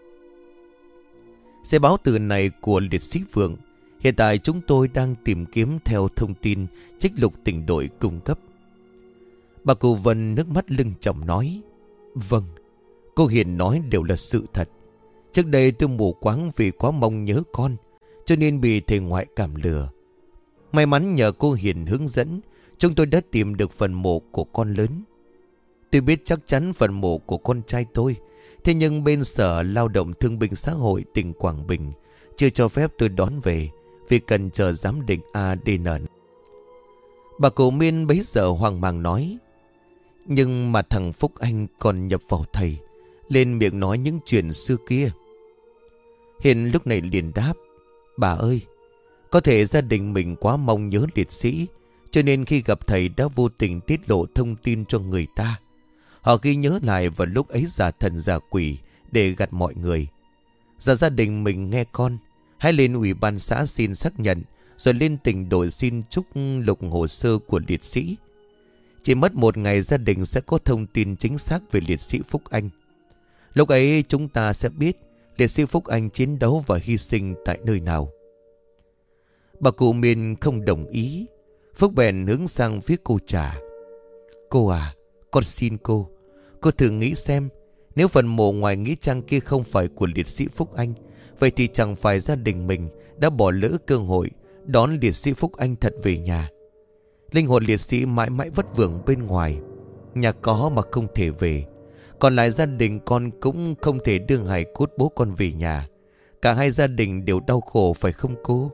Giấy báo tử này của liệt sĩ Vượng. Hiện tại chúng tôi đang tìm kiếm theo thông tin trích lục tỉnh đội cung cấp. Bà cụ Vân nước mắt lưng tròng nói. Vâng, cô Hiền nói đều là sự thật. Trước đây tôi mù quáng vì quá mong nhớ con, cho nên bị thầy ngoại cảm lừa. May mắn nhờ cô Hiền hướng dẫn, chúng tôi đã tìm được phần mộ của con lớn. Tôi biết chắc chắn phần mộ của con trai tôi. Thế nhưng bên Sở Lao động Thương binh Xã hội tỉnh Quảng Bình chưa cho phép tôi đón về vì cần chờ giám định ADN. Bà cụ Miên bấy giờ hoang mang nói. Nhưng mà thằng Phúc Anh còn nhập vào thầy, lên miệng nói những chuyện xưa kia. Hiền lúc này liền đáp: Bà ơi, có thể gia đình mình quá mong nhớ liệt sĩ, cho nên khi gặp thầy đã vô tình tiết lộ thông tin cho người ta. Họ ghi nhớ lại vào lúc ấy giả thần giả quỷ để gạt mọi người. Giờ gia đình mình nghe con, hãy lên ủy ban xã xin xác nhận, rồi lên tỉnh đội xin trúc lục hồ sơ của liệt sĩ. Chỉ mất 1 ngày gia đình sẽ có thông tin chính xác về liệt sĩ Phúc Anh. Lúc ấy chúng ta sẽ biết liệt sĩ Phúc Anh chiến đấu và hy sinh tại nơi nào. Bà cụ Miên không đồng ý. Phúc bèn hướng sang phía cô Trà: Cô à, con xin cô thử nghĩ xem, nếu phần mộ ngoài nghĩa trang kia không phải của liệt sĩ Phúc Anh, vậy thì chẳng phải gia đình mình đã bỏ lỡ cơ hội đón liệt sĩ Phúc Anh thật về nhà. Linh hồn liệt sĩ mãi mãi vất vưởng bên ngoài, nhà có mà không thể về. Còn lại gia đình con cũng không thể đưa hài cốt bố con về nhà. Cả hai gia đình đều đau khổ phải không cô?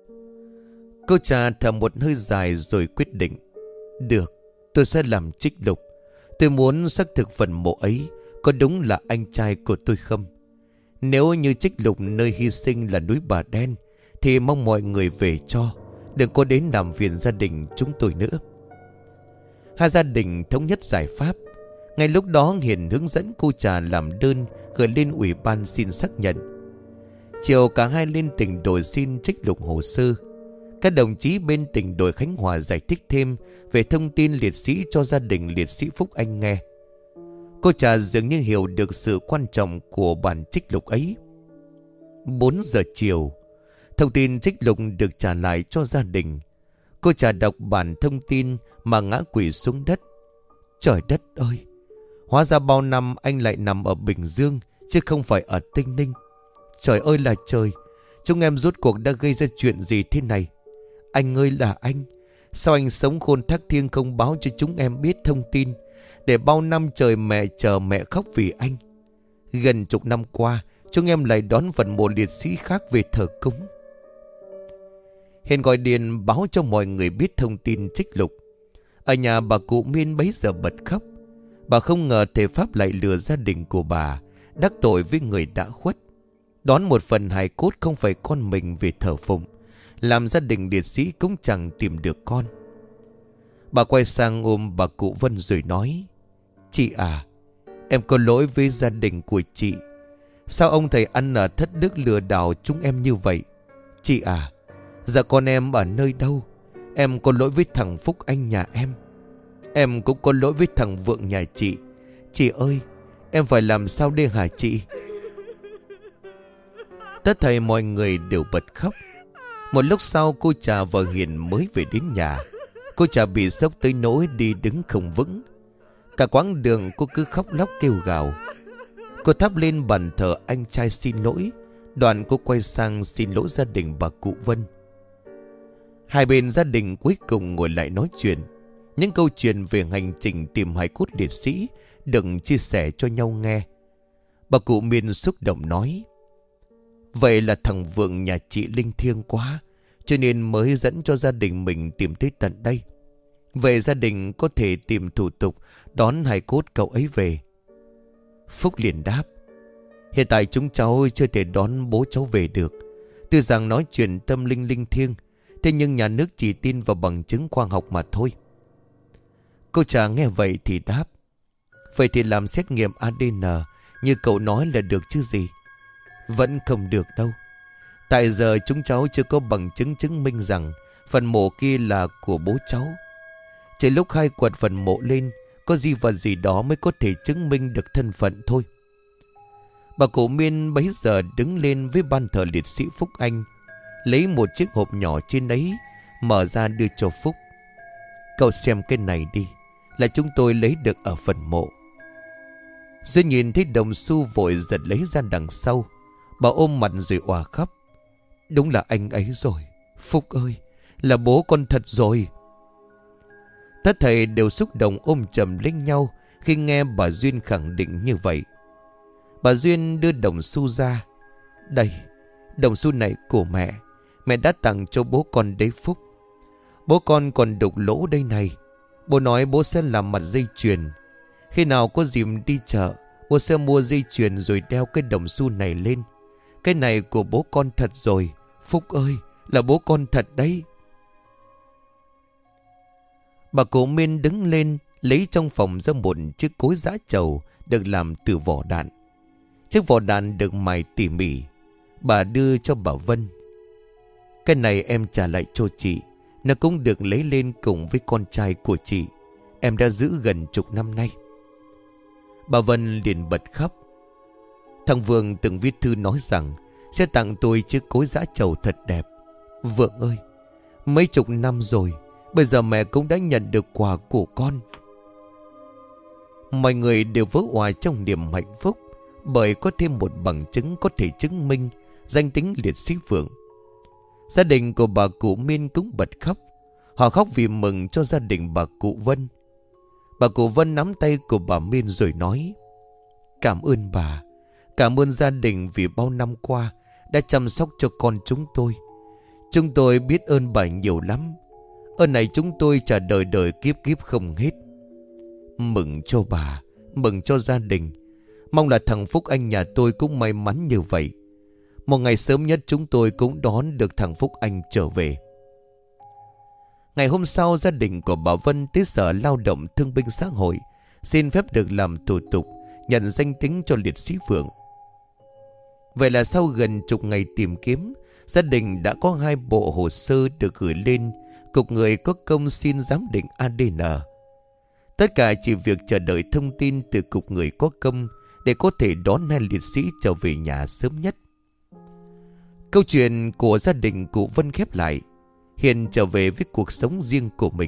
Cô Trà thở một hơi dài rồi quyết định: Được, tôi sẽ làm trích lục. Tôi muốn xác thực phần mộ ấy có đúng là anh trai của tôi không. Nếu như trích lục nơi hy sinh là núi Bà Đen, thì mong mọi người về cho, đừng có đến làm phiền gia đình chúng tôi nữa. Hai gia đình thống nhất giải pháp. Ngay lúc đó Hiền hướng dẫn cô Trà làm đơn gửi lên ủy ban xin xác nhận. Chiều cả hai lên tỉnh đội xin trích lục hồ sơ. Các đồng chí bên tỉnh đội Khánh Hòa giải thích thêm về thông tin liệt sĩ cho gia đình liệt sĩ Phúc Anh nghe. Cô Trà dường như hiểu được sự quan trọng của bản trích lục ấy. 4 giờ chiều, thông tin trích lục được trả lại cho gia đình. Cô Trà đọc bản thông tin mà ngã quỵ xuống đất. Trời đất ơi, hóa ra bao năm anh lại nằm ở Bình Dương chứ không phải ở Tây Ninh. Trời ơi là trời, chúng em rốt cuộc đã gây ra chuyện gì thế này? Anh ơi là anh, sao anh sống khôn thác thiêng không báo cho chúng em biết thông tin, để bao năm trời mẹ chờ mẹ khóc vì anh. Gần chục năm qua, chúng em lại đón phần mộ liệt sĩ khác về thờ cúng. Hiền gọi điện báo cho mọi người biết thông tin trích lục. Ở nhà bà cụ Miên bấy giờ bật khóc. Bà không ngờ thầy Pháp lại lừa gia đình của bà, đắc tội với người đã khuất, đón một phần hài cốt không phải con mình về thờ phụng, làm gia đình liệt sĩ cũng chẳng tìm được con. Bà quay sang ôm bà cụ Vân rồi nói: Chị à, em có lỗi với gia đình của chị. Sao ông thầy ăn ở thất đức lừa đảo chúng em như vậy? Chị à, giờ con em ở nơi đâu? Em có lỗi với thằng Phúc Anh nhà em cũng có lỗi với thằng Vượng nhà chị. Chị ơi, em phải làm sao đây hả chị? Tất thảy mọi người đều bật khóc. Một lúc sau cô Trà và Hiền mới về đến nhà. Cô Trà bị sốc tới nỗi đi đứng không vững. Cả quãng đường cô cứ khóc lóc kêu gào. Cô thắp lên bàn thờ anh trai xin lỗi. Đoạn cô quay sang xin lỗi gia đình bà cụ Vân. Hai bên gia đình cuối cùng ngồi lại nói chuyện. Những câu chuyện về hành trình tìm hài cốt liệt sĩ được chia sẻ cho nhau nghe. Bà cụ Miên xúc động nói: Vậy là thằng Vượng nhà chị linh thiêng quá, cho nên mới dẫn cho gia đình mình tìm tới tận đây. Vậy gia đình có thể tìm thủ tục đón hài cốt cậu ấy về. Phúc liền đáp: Hiện tại chúng cháu chưa thể đón bố cháu về được. Tuy rằng nói chuyện tâm linh linh thiêng, thế nhưng nhà nước chỉ tin vào bằng chứng khoa học mà thôi. Cô Trà nghe vậy thì đáp: Vậy thì làm xét nghiệm ADN như cậu nói là được chứ gì? Vẫn không được đâu. Tại giờ chúng cháu chưa có bằng chứng chứng minh rằng phần mộ kia là của bố cháu. Chỉ lúc khai quật phần mộ lên, có di vật gì đó mới có thể chứng minh được thân phận thôi. Bà cụ Miên bấy giờ đứng lên với ban thờ liệt sĩ Phúc Anh, lấy một chiếc hộp nhỏ trên ấy, mở ra đưa cho Phúc. Cậu xem cái này đi, là chúng tôi lấy được ở phần mộ. Duyên nhìn thấy đồng xu vội giật lấy ra đằng sau. Bà ôm mặt rồi òa khóc: Đúng là anh ấy rồi, Phúc ơi, là bố con thật rồi. Tất thầy đều xúc động ôm chầm lấy nhau khi nghe bà Duyên khẳng định như vậy. Bà Duyên đưa đồng xu ra. Đây, đồng xu này của mẹ đã tặng cho bố con đấy Phúc. Bố con còn đục lỗ đây này. Bố nói bố sẽ làm mặt dây chuyền. Khi nào có dịp đi chợ, Bố sẽ mua dây chuyền rồi đeo cái đồng xu này lên. Cái này của bố con thật rồi. Phúc ơi, là bố con thật đấy. Bà cụ Miên đứng lên, lấy trong phòng ra một chiếc cối giã trầu được làm từ vỏ đạn. Chiếc vỏ đạn được mài tỉ mỉ. Bà đưa cho bà Vân. Cái này em trả lại cho chị. Nó cũng được lấy lên cùng với con trai của chị. Em đã giữ gần chục năm nay. Bà Vân liền bật khóc. Thằng Vượng từng viết thư nói rằng sẽ tặng tôi chiếc cối giã trầu thật đẹp. Vượng ơi, mấy chục năm rồi, bây giờ mẹ cũng đã nhận được quà của con. Mọi người đều vỡ òa trong niềm hạnh phúc, bởi có thêm một bằng chứng có thể chứng minh danh tính liệt sĩ Vượng. Gia đình của bà cụ Miên cũng bật khóc. Họ khóc vì mừng cho gia đình bà cụ Vân. Bà cụ Vân nắm tay của bà Miên rồi nói: Cảm ơn bà. Cảm ơn gia đình vì bao năm qua đã chăm sóc cho con chúng tôi. Chúng tôi biết ơn bà nhiều lắm. Ơn này chúng tôi trả đời đời kiếp kiếp không hết. Mừng cho bà, mừng cho gia đình. Mong là thằng Phúc Anh nhà tôi cũng may mắn như vậy. Một ngày sớm nhất chúng tôi cũng đón được thằng Phúc Anh trở về. Ngày hôm sau, gia đình của bà Vân tới Sở Lao động Thương binh Xã hội xin phép được làm thủ tục nhận danh tính cho liệt sĩ Vượng. Vậy là sau gần chục ngày tìm kiếm, gia đình đã có 2 bộ hồ sơ được gửi lên Cục Người có công xin giám định ADN. Tất cả chỉ việc chờ đợi thông tin từ Cục Người có công để có thể đón 2 liệt sĩ trở về nhà sớm nhất. Câu chuyện của gia đình cụ Vân khép lại. Hiền trở về với cuộc sống riêng của mình.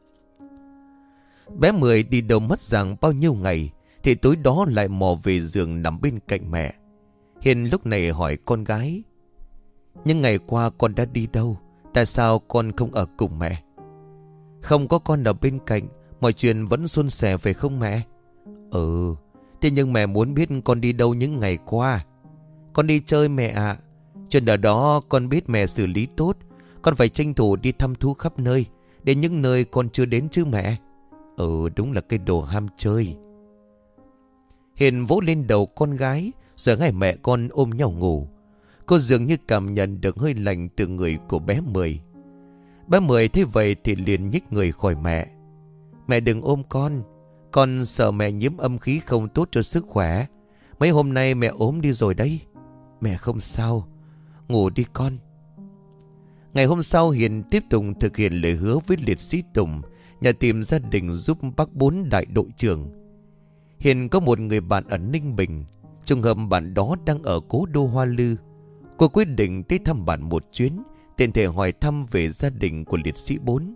Bé Mười đi đâu mất rằng bao nhiêu ngày thì tối đó lại mò về giường nằm bên cạnh mẹ. Hiền lúc này hỏi con gái: Nhưng ngày qua con đã đi đâu? Tại sao con không ở cùng mẹ? Không có con ở bên cạnh, mọi chuyện vẫn suôn sẻ phải không mẹ? Ừ, thế nhưng mẹ muốn biết con đi đâu những ngày qua. Con đi chơi mẹ ạ. Chuyện ở đó con biết mẹ xử lý tốt. Con phải tranh thủ đi thăm thú khắp nơi, đến những nơi con chưa đến chứ mẹ. Ừ, đúng là cái đồ ham chơi. Hiền vỗ lên đầu con gái, rồi hai mẹ con ôm nhau ngủ. Cô dường như cảm nhận được hơi lạnh từ người của bé Mười. Bé Mười thấy vậy thì liền nhích người khỏi mẹ. Mẹ đừng ôm con sợ mẹ nhiễm âm khí không tốt cho sức khỏe. Mấy hôm nay mẹ ốm đi rồi đấy. Mẹ không sao, ngủ đi con. Ngày hôm sau, Hiền tiếp tục thực hiện lời hứa với liệt sĩ Tùng, nhà tìm gia đình giúp bác Bốn đại đội trưởng. Hiền có một người bạn ở Ninh Bình. Trùng hợp bạn đó đang ở cố đô Hoa Lư. Cô quyết định tới thăm bạn một chuyến, tiện thể hỏi thăm về gia đình của liệt sĩ Bốn.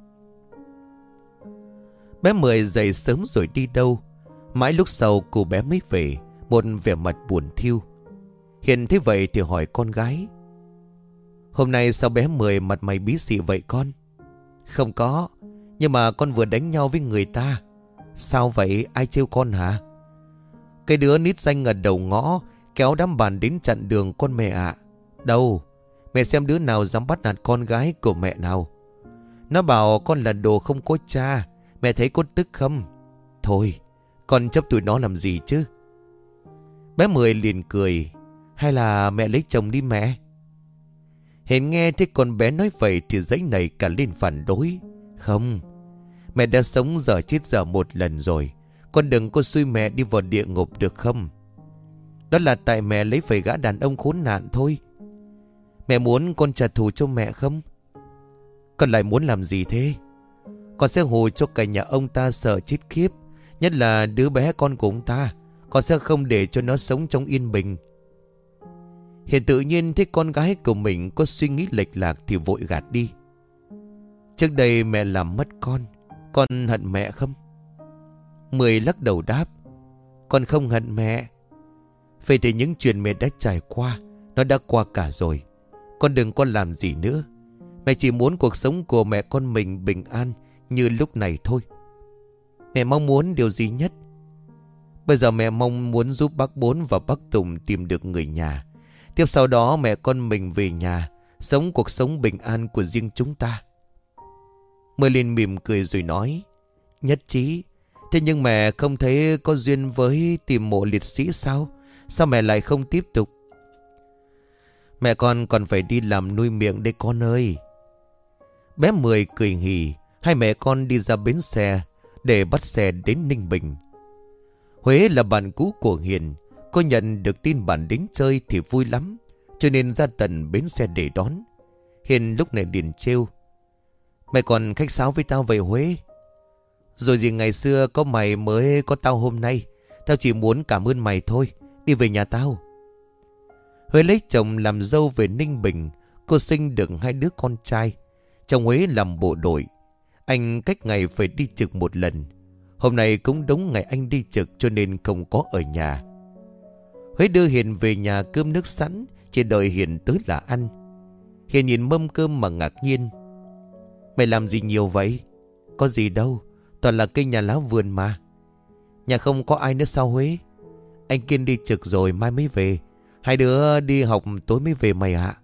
Bé Mười dậy sớm rồi đi đâu. Mãi lúc sau cô bé mới về, một vẻ mặt buồn thiu. Hiền thấy vậy thì hỏi con gái: Hôm nay sao bé Mười mặt mày bí xị vậy con? Không có, nhưng mà con vừa đánh nhau với người ta. Sao vậy, ai trêu con hả? Cái đứa nít danh ở đầu ngõ kéo đám bạn đến chặn đường con mẹ ạ. Đâu, mẹ xem đứa nào dám bắt nạt con gái của mẹ nào. Nó bảo con là đồ không có cha. Mẹ thấy có tức không? Thôi, con chấp tụi nó làm gì chứ? Bé Mười liền cười: Hay là mẹ lấy chồng đi mẹ? Hiền nghe thấy con bé nói vậy thì giấy này cả lên phản đối: Không, mẹ đã sống giờ chết giờ một lần rồi. Con đừng có xui mẹ đi vào địa ngục được không? Đó là tại mẹ lấy phải gã đàn ông khốn nạn thôi. Mẹ muốn con trả thù cho mẹ không? Con lại muốn làm gì thế? Con sẽ hù cho cả nhà ông ta sợ chết khiếp. Nhất là đứa bé con của ông ta. Con sẽ không để cho nó sống trong yên bình. Hiền tự nhiên thấy con gái của mình có suy nghĩ lệch lạc thì vội gạt đi: Trước đây mẹ làm mất con hận mẹ không? Mười lắc đầu đáp: Con không hận mẹ. Vậy thì những chuyện mẹ đã trải qua, nó đã qua cả rồi. Con đừng có làm gì nữa. Mẹ chỉ muốn cuộc sống của mẹ con mình bình an như lúc này thôi. Mẹ mong muốn điều gì nhất? Bây giờ mẹ mong muốn giúp bác Bốn và bác Tùng tìm được người nhà. Tiếp sau đó mẹ con mình về nhà, sống cuộc sống bình an của riêng chúng ta. Mười liền mỉm cười rồi nói: Nhất trí. Thế nhưng mẹ không thấy có duyên với tìm mộ liệt sĩ sao? Sao mẹ lại không tiếp tục? Mẹ con còn phải đi làm nuôi miệng đây con ơi. Bé Mười cười hì. Hai mẹ con đi ra bến xe để bắt xe đến Ninh Bình. Huế là bạn cũ của Hiền. Cô nhận được tin bạn đến chơi thì vui lắm, cho nên ra tận bến xe để đón. Hiền lúc này liền trêu: mày còn khách sáo với tao về Huế? Rồi gì ngày xưa có mày mới có tao hôm nay. Tao chỉ muốn cảm ơn mày thôi. Đi về nhà tao. Huế lấy chồng làm dâu về Ninh Bình. Cô sinh được 2 đứa con trai. Chồng Huế làm bộ đội. Anh cách ngày phải đi trực một lần. Hôm nay cũng đúng ngày anh đi trực, cho nên không có ở nhà. Huế đưa Hiền về nhà cơm nước sẵn, chỉ đợi Hiền tới là ăn. Hiền nhìn mâm cơm mà ngạc nhiên: mày làm gì nhiều vậy? Có gì đâu, toàn là cây nhà lá vườn mà. Nhà không có ai nữa sao Huế? Anh Kiên đi trực rồi, mai mới về. Hai đứa đi học tối mới về mày ạ.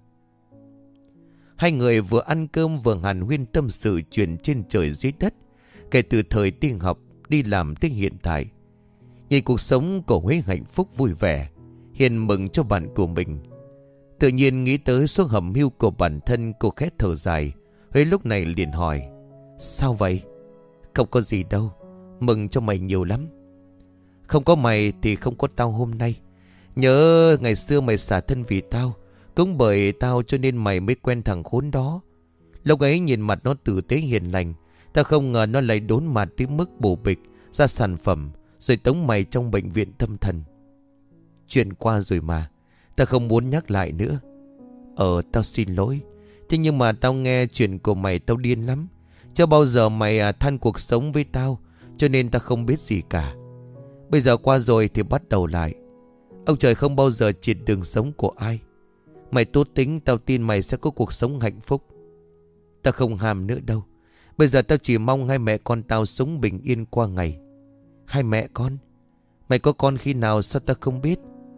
Hai người vừa ăn cơm vừa hàn huyên tâm sự chuyện trên trời dưới đất, kể từ thời đi học, đi làm tới hiện tại. Nhìn cuộc sống của Huế hạnh phúc vui vẻ, Hiền mừng cho bạn của mình. Tự nhiên nghĩ tới số hầm hưu của bản thân, cô khẽ thở dài. Huế lúc này liền hỏi: sao vậy? Không có gì đâu, mừng cho mày nhiều lắm. Không có mày thì không có tao hôm nay. Nhớ ngày xưa mày xả thân vì tao, cũng bởi tao cho nên mày mới quen thằng khốn đó. Lúc ấy nhìn mặt nó tử tế hiền lành, tao không ngờ nó lại đốn mặt tới mức bổ bịch ra sản phẩm, rồi tống mày trong bệnh viện tâm thần. Chuyện qua rồi mà, tao không muốn nhắc lại nữa. Tao xin lỗi. Thế nhưng mà tao nghe chuyện của mày tao điên lắm. Chưa bao giờ mày than cuộc sống với tao, cho nên tao không biết gì cả. Bây giờ qua rồi thì bắt đầu lại. Ông trời không bao giờ chịt đường sống của ai. Mày tốt tính, tao tin mày sẽ có cuộc sống hạnh phúc. Tao không ham nữa đâu. Bây giờ tao chỉ mong hai mẹ con tao sống bình yên qua ngày. Hai mẹ con? Mày có con khi nào sao tao không biết?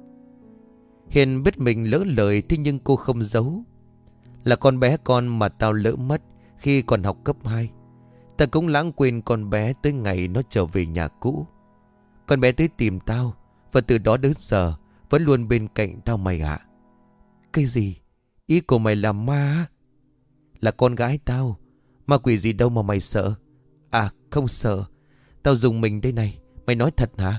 Hiền biết mình lỡ lời, thế nhưng cô không giấu. Là con bé con mà tao lỡ mất khi còn học cấp 2. Tao cũng lãng quên con bé tới ngày nó trở về nhà cũ. Con bé tới tìm tao, và từ đó đến giờ vẫn luôn bên cạnh tao mày ạ. Cái gì? Ý của mày là ma? Là con gái tao. Ma quỷ gì đâu mà mày sợ? À không sợ. Tao dùng mình đây này. Mày nói thật hả?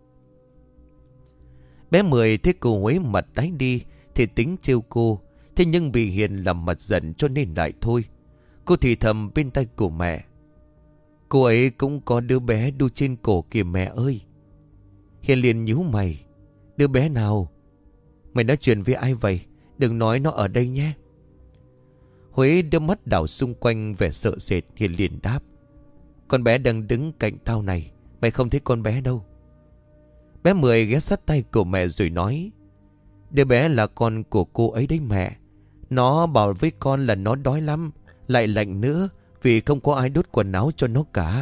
Bé Mười thấy cô Huế mặt tái đi thì tính trêu cô. Thế nhưng bị Hiền làm mặt giận cho nên lại thôi. Cô thì thầm bên tai của mẹ: cô ấy cũng có đứa bé đu trên cổ kìa mẹ ơi. Hiền liền nhíu mày: đứa bé nào? Mày nói chuyện với ai vậy? Đừng nói nó ở đây nhé. Huế đưa mắt đảo xung quanh vẻ sợ sệt. Hiền liền đáp: con bé đang đứng cạnh tao này. Mày không thấy con bé đâu. Bé Mười ghé sát tay của mẹ rồi nói: đứa bé là con của cô ấy đấy mẹ. Nó bảo với con là nó đói lắm, lại lạnh nữa, vì không có ai đốt quần áo cho nó cả.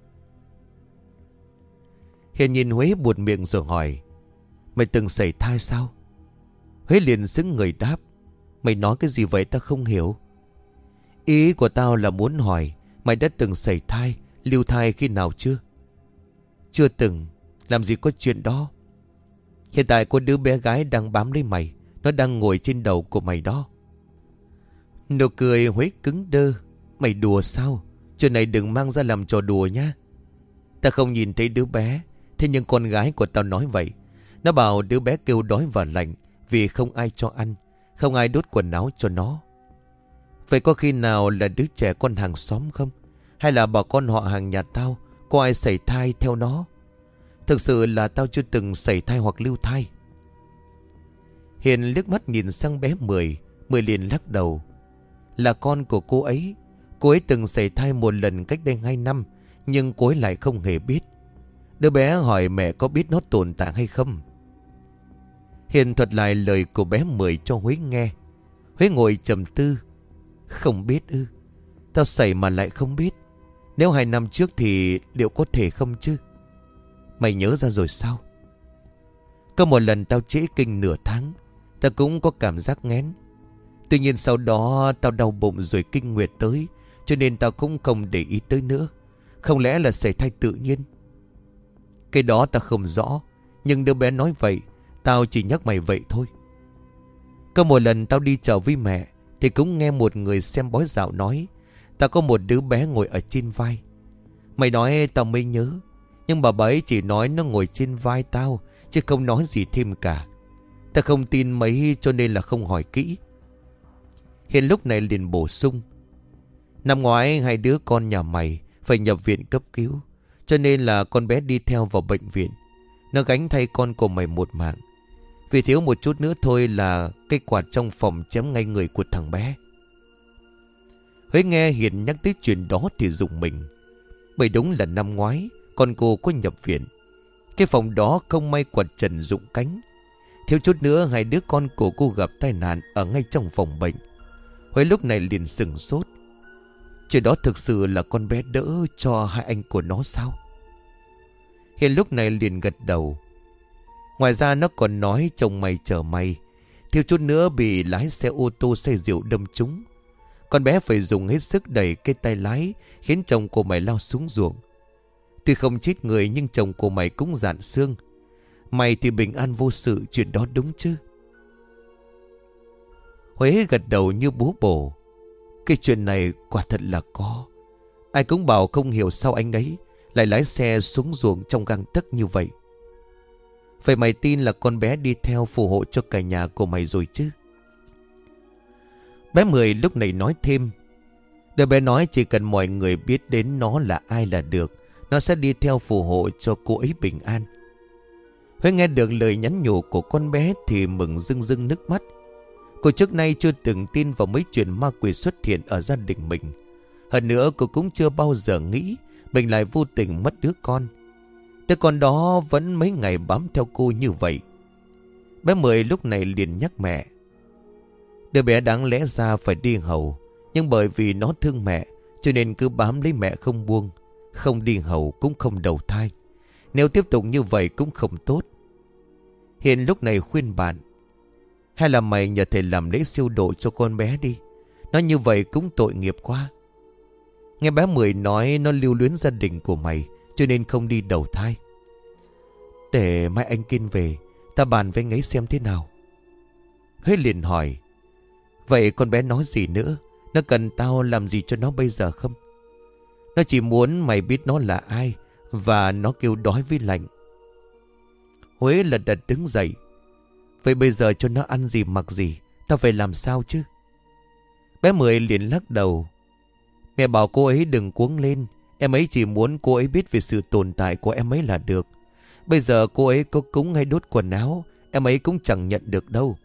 Hiền nhìn Huế buột miệng rồi hỏi: mày từng sảy thai sao? Huế liền sững người đáp: mày nói cái gì vậy tao không hiểu. Ý của tao là muốn hỏi mày đã từng sảy thai, lưu thai khi nào chưa? Chưa từng. Làm gì có chuyện đó. Hiện tại có đứa bé gái đang bám lấy mày. Nó đang ngồi trên đầu của mày đó. Nụ cười Huế cứng đơ. Mày đùa sao? Chuyện này đừng mang ra làm trò đùa nhá. Ta không nhìn thấy đứa bé, thế nhưng con gái của tao nói vậy. Nó bảo đứa bé kêu đói và lạnh vì không ai cho ăn, không ai đốt quần áo cho nó. Vậy có khi nào là đứa trẻ con hàng xóm không? Hay là bà con họ hàng nhà tao có ai sảy thai theo nó? Thực sự là tao chưa từng sảy thai hoặc lưu thai. Hiền liếc mắt nhìn sang bé Mười. Mười liền lắc đầu: là con của cô ấy. Cô ấy từng sảy thai một lần cách đây 2 năm, nhưng cô ấy lại không hề biết. Đứa bé hỏi mẹ có biết nó tồn tại hay không. Hiền thuật lại lời của bé Mười cho Huế nghe. Huế ngồi trầm tư: không biết ư? Tao sảy mà lại không biết. Nếu 2 năm trước thì liệu có thể không chứ? Mày nhớ ra rồi sao? Có một lần tao trễ kinh nửa tháng, tao cũng có cảm giác nghén. Tuy nhiên sau đó tao đau bụng rồi kinh nguyệt tới, cho nên tao cũng không để ý tới nữa. Không lẽ là sảy thai tự nhiên? Cái đó ta không rõ, nhưng đứa bé nói vậy, tao chỉ nhắc mày vậy thôi. Có một lần tao đi chợ với mẹ thì cũng nghe một người xem bói dạo nói tao có một đứa bé ngồi ở trên vai. Mày nói tao mới nhớ, nhưng bà ấy chỉ nói nó ngồi trên vai tao, chứ không nói gì thêm cả. Ta không tin mấy cho nên là không hỏi kỹ. Hiền lúc này liền bổ sung: năm ngoái 2 đứa con nhà mày phải nhập viện cấp cứu, cho nên là con bé đi theo vào bệnh viện. Nó gánh thay con của mày một mạng. Vì thiếu một chút nữa thôi là cây quạt trong phòng chém ngay người của thằng bé. Huế nghe Hiền nhắc tới chuyện đó thì rùng mình. Bởi đúng là năm ngoái con cô có nhập viện. Cái phòng đó không may quạt trần rụng cánh. Thiếu chút nữa 2 đứa con của cô gặp tai nạn ở ngay trong phòng bệnh. Huế lúc này liền sừng sốt. Chuyện đó thực sự là con bé đỡ cho 2 anh của nó sao? Hiền lúc này liền gật đầu. Ngoài ra nó còn nói chồng mày chở mày, thiếu chút nữa bị lái xe ô tô say rượu đâm trúng. Con bé phải dùng hết sức đẩy cái tay lái, khiến chồng của mày lao xuống ruộng. Tuy không chết người nhưng chồng của mày cũng rạn xương. Mày thì bình an vô sự, chuyện đó đúng chứ? Huế gật đầu như búa bổ. Cái chuyện này quả thật là có. Ai cũng bảo không hiểu sao anh ấy lại lái xe xuống ruộng trong gang tấc như vậy. Vậy mày tin là con bé đi theo phù hộ cho cả nhà của mày rồi chứ? Bé Mười lúc này nói thêm. Đứa bé nói chỉ cần mọi người biết đến nó là ai là được, nó sẽ đi theo phù hộ cho cô ấy bình an. Huế nghe được lời nhắn nhủ của con bé thì mừng rưng rưng nước mắt. Cô trước nay chưa từng tin vào mấy chuyện ma quỷ xuất hiện ở gia đình mình. Hơn nữa cô cũng chưa bao giờ nghĩ mình lại vô tình mất đứa con. Đứa con đó vẫn mấy ngày bám theo cô như vậy. Bé Mười lúc này liền nhắc mẹ. Đứa bé đáng lẽ ra phải đi hầu, nhưng bởi vì nó thương mẹ cho nên cứ bám lấy mẹ không buông. Không đi hầu cũng không đầu thai. Nếu tiếp tục như vậy cũng không tốt. Hiền lúc này khuyên bạn. Hay là mày nhờ thầy làm lễ siêu độ cho con bé đi. Nó như vậy cũng tội nghiệp quá. Nghe bé Mười nói nó lưu luyến gia đình của mày cho nên không đi đầu thai. Để mai anh Kiên về, ta bàn với anh ấy xem thế nào. Huế liền hỏi. Vậy con bé nói gì nữa? Nó cần tao làm gì cho nó bây giờ không? Nó chỉ muốn mày biết nó là ai, và nó kêu đói với lạnh. Huế lật đật đứng dậy. Vậy bây giờ cho nó ăn gì mặc gì, tao phải làm sao chứ? Bé Mười liền lắc đầu. Mẹ bảo cô ấy đừng cuống lên. Em ấy chỉ muốn cô ấy biết về sự tồn tại của em ấy là được. Bây giờ cô ấy có cúng hay đốt quần áo, em ấy cũng chẳng nhận được đâu.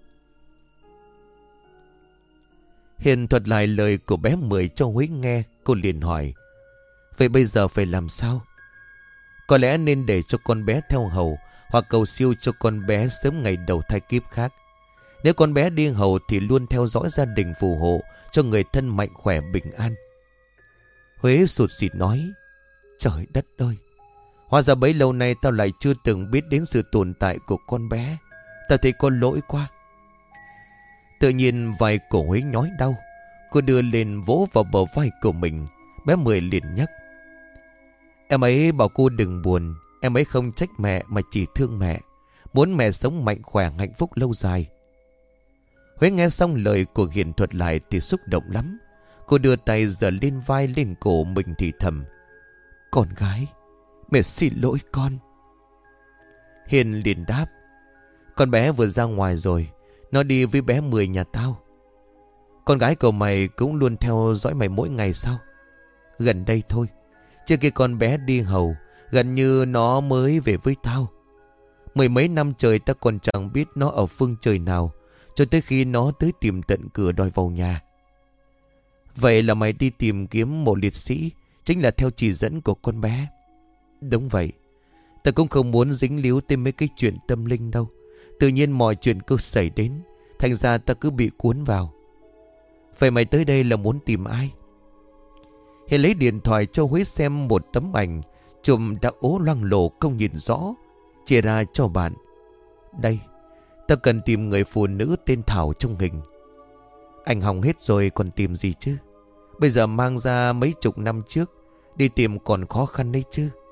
Hiền thuật lại lời của bé Mười cho Huế nghe. Cô liền hỏi. Vậy bây giờ phải làm sao? Có lẽ nên để cho con bé theo hầu, hoặc cầu siêu cho con bé sớm ngày đầu thai kiếp khác. Nếu con bé đi hầu thì luôn theo dõi gia đình phù hộ cho người thân mạnh khỏe bình an. Huế sụt sịt nói. Trời đất ơi, hóa ra bấy lâu nay tao lại chưa từng biết đến sự tồn tại của con bé. Tao thấy có lỗi quá. Tự nhiên vai cổ Huế nhói đau. Cô đưa lên vỗ vào bờ vai của mình. Bé Mười liền nhắc. Em ấy bảo cô đừng buồn. Em ấy không trách mẹ mà chỉ thương mẹ, muốn mẹ sống mạnh khỏe hạnh phúc lâu dài. Huế nghe xong lời của Hiền thuật lại thì xúc động lắm. Cô đưa tay giở lên vai lên cổ mình thì thầm. Con gái, mẹ xin lỗi con. Hiền liền đáp. Con bé vừa ra ngoài rồi, nó đi với bé Mười nhà tao. Con gái của mày cũng luôn theo dõi mày mỗi ngày sao? Gần đây thôi. Trước khi con bé đi hầu, gần như nó mới về với tao. 10 mấy năm trời ta còn chẳng biết nó ở phương trời nào, cho tới khi nó tới tìm tận cửa đòi vào nhà. Vậy là mày đi tìm kiếm một liệt sĩ, chính là theo chỉ dẫn của con bé. Đúng vậy. Ta cũng không muốn dính líu tới mấy cái chuyện tâm linh đâu. Tự nhiên mọi chuyện cứ xảy đến, thành ra ta cứ bị cuốn vào. Vậy mày tới đây là muốn tìm ai? Hiền lấy điện thoại cho Huế xem một tấm ảnh chụp đã ố loang lổ không nhìn rõ, chia ra cho bạn. Đây, ta cần tìm người phụ nữ tên Thảo trong hình. Ảnh hỏng hết rồi còn tìm gì chứ? Bây giờ mang ra mấy chục năm trước, đi tìm còn khó khăn đấy chứ.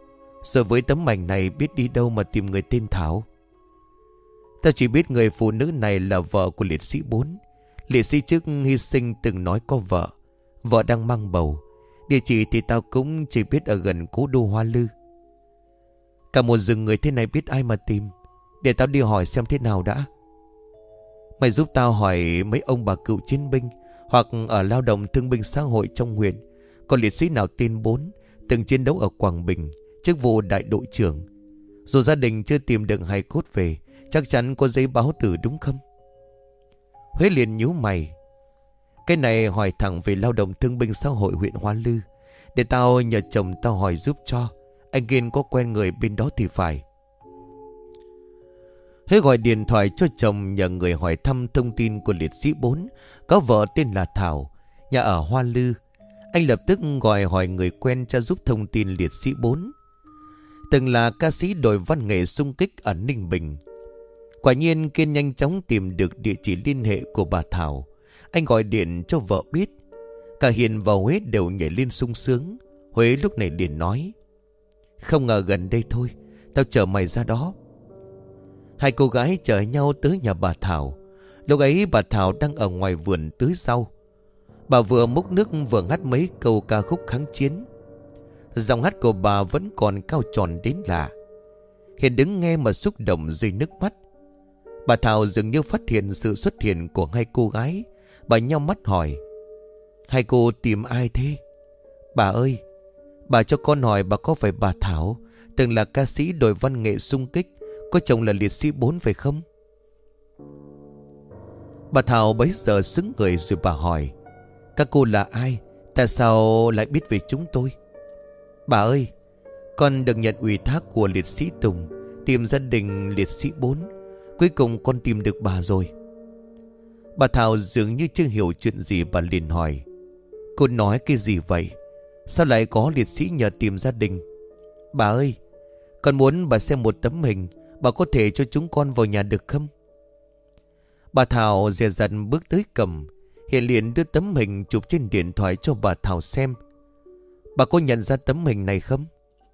Rồi với tấm ảnh này biết đi đâu mà tìm người tên Thảo? Tao chỉ biết người phụ nữ này là vợ của liệt sĩ 4. Liệt sĩ trước hy sinh từng nói có vợ. Vợ đang mang bầu. Địa chỉ thì tao cũng chỉ biết ở gần cố đô Hoa Lư. Cả một rừng người thế này biết ai mà tìm. Để tao đi hỏi xem thế nào đã. Mày giúp tao hỏi mấy ông bà cựu chiến binh hoặc ở lao động thương binh xã hội trong huyện có liệt sĩ nào tên 4 từng chiến đấu ở Quảng Bình, chức vụ đại đội trưởng. Dù gia đình chưa tìm được hài cốt về, chắc chắn có giấy báo tử đúng không? Huế liền nhíu mày. Cái này hỏi thẳng về lao động thương binh xã hội huyện Hoa Lư. Để tao nhờ chồng tao hỏi giúp cho. Anh Kiên có quen người bên đó thì phải. Huế gọi điện thoại cho chồng nhờ người hỏi thăm thông tin của liệt sĩ 4 có vợ tên là Thảo, nhà ở Hoa Lư. Anh lập tức gọi hỏi người quen cho giúp thông tin liệt sĩ 4 từng là ca sĩ đội văn nghệ xung kích ở Ninh Bình. Quả nhiên Kiên nhanh chóng tìm được địa chỉ liên hệ của bà Thảo. Anh gọi điện cho vợ biết. Cả Hiền và Huế đều nhảy lên sung sướng. Huế lúc này liền nói: không ngờ gần đây thôi, tao chở mày ra đó. Hai cô gái chở nhau tới nhà bà Thảo. Lúc ấy bà Thảo đang ở ngoài vườn tưới rau. Bà vừa múc nước vừa hát mấy câu ca khúc kháng chiến. Giọng hát của bà vẫn còn cao tròn đến lạ. Hiền đứng nghe mà xúc động rơi nước mắt. Bà Thảo dường như phát hiện sự xuất hiện của hai cô gái. Bà nheo mắt hỏi: hai cô tìm ai thế? Bà ơi, bà cho con hỏi bà có phải bà Thảo từng là ca sĩ đội văn nghệ xung kích, có chồng là liệt sĩ 4 phải không? Bà Thảo bấy giờ sững người rồi bà hỏi: các cô là ai? Tại sao lại biết về chúng tôi? Bà ơi, con được nhận ủy thác của liệt sĩ Tùng tìm gia đình liệt sĩ 4. Cuối cùng con tìm được bà rồi. Bà Thảo dường như chưa hiểu chuyện gì. Bà liền hỏi: cô nói cái gì vậy? Sao lại có liệt sĩ nhờ tìm gia đình? Bà ơi, con muốn bà xem một tấm hình. Bà có thể cho chúng con vào nhà được không? Bà Thảo dè dặt bước tới cầm. Hiền liền đưa tấm hình chụp trên điện thoại cho bà Thảo xem. Bà có nhận ra tấm hình này không?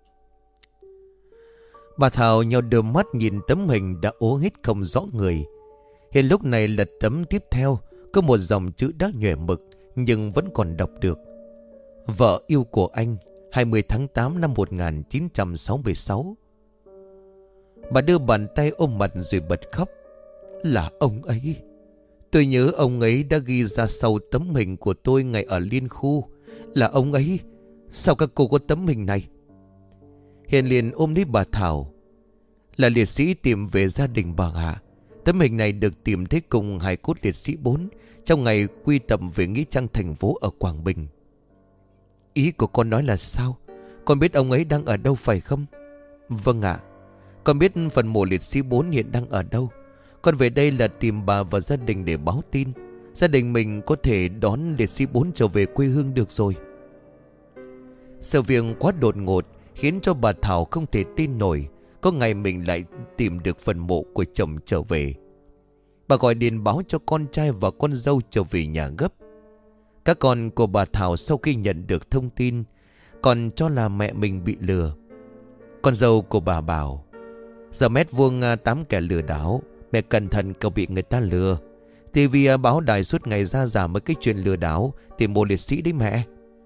Bà Thảo nheo đôi mắt nhìn tấm hình đã ố hết không rõ người. Hiền lúc này lật tấm tiếp theo. Có một dòng chữ đã nhòe mực nhưng vẫn còn đọc được: vợ yêu của anh, 20 tháng 8 năm 1966. Bà đưa bàn tay ôm mặt rồi bật khóc. Là ông ấy. Tôi nhớ ông ấy đã ghi ra sau tấm hình của tôi ngày ở liên khu. Là ông ấy. Sao các cô có tấm hình này? Hiền liền ôm lấy bà Thảo. Là liệt sĩ tìm về gia đình bà ạ. Tấm hình này được tìm thấy cùng hài cốt liệt sĩ 4 trong ngày quy tập về nghĩa trang thành phố ở Quảng Bình. Ý của con nói là sao? Con biết ông ấy đang ở đâu phải không? Vâng ạ. Con biết phần mộ liệt sĩ 4 hiện đang ở đâu. Con về đây là tìm bà và gia đình để báo tin. Gia đình mình có thể đón liệt sĩ 4 trở về quê hương được rồi. Sự việc quá đột ngột khiến cho bà Thảo không thể tin nổi có ngày mình lại tìm được phần mộ của chồng trở về. Bà gọi điện báo cho con trai và con dâu trở về nhà gấp. Các con của bà Thảo sau khi nhận được thông tin còn cho là mẹ mình bị lừa. Con dâu của bà bảo: giờ mét vuông 8 kẻ lừa đảo, mẹ cẩn thận cậu bị người ta lừa. TV báo đài suốt ngày ra giả mấy cái chuyện lừa đảo tìm mộ liệt sĩ đấy mẹ.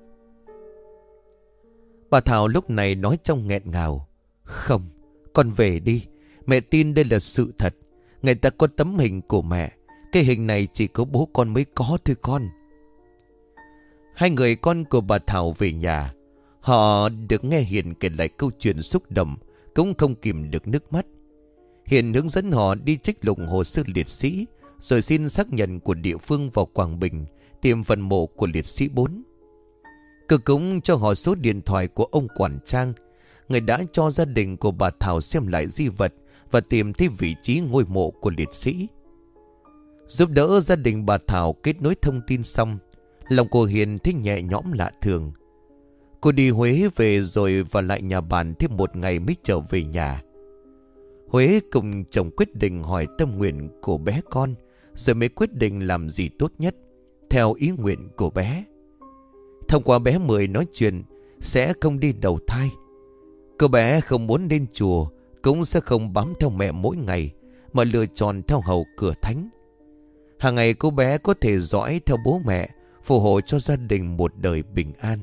Bà Thảo lúc này nói trong nghẹn ngào: không, con về đi. Mẹ tin đây là sự thật. Người ta có tấm hình của mẹ. Cái hình này chỉ có bố con mới có thôi con. Hai người con của bà Thảo về nhà. Họ được nghe Hiền kể lại câu chuyện xúc động, cũng không kìm được nước mắt. Hiền hướng dẫn họ đi trích lục hồ sơ liệt sĩ, rồi xin xác nhận của địa phương vào Quảng Bình tìm phần mộ của liệt sĩ 4. Cứ cũng cho họ số điện thoại của ông quản trang, người đã cho gia đình của bà Thảo xem lại di vật và tìm thấy vị trí ngôi mộ của liệt sĩ. Giúp đỡ gia đình bà Thảo kết nối thông tin xong, lòng cô Hiền thấy nhẹ nhõm lạ thường. Cô đi Huế về rồi vào lại nhà bạn thêm một ngày mới trở về nhà. Huế cùng chồng quyết định hỏi tâm nguyện của bé con, rồi mới quyết định làm gì tốt nhất theo ý nguyện của bé. Thông qua bé Mười nói chuyện sẽ không đi đầu thai. Cô bé không muốn lên chùa, cũng sẽ không bám theo mẹ mỗi ngày, mà lựa chọn theo hầu cửa thánh. Hàng ngày cô bé có thể dõi theo bố mẹ, phù hộ cho gia đình một đời bình an.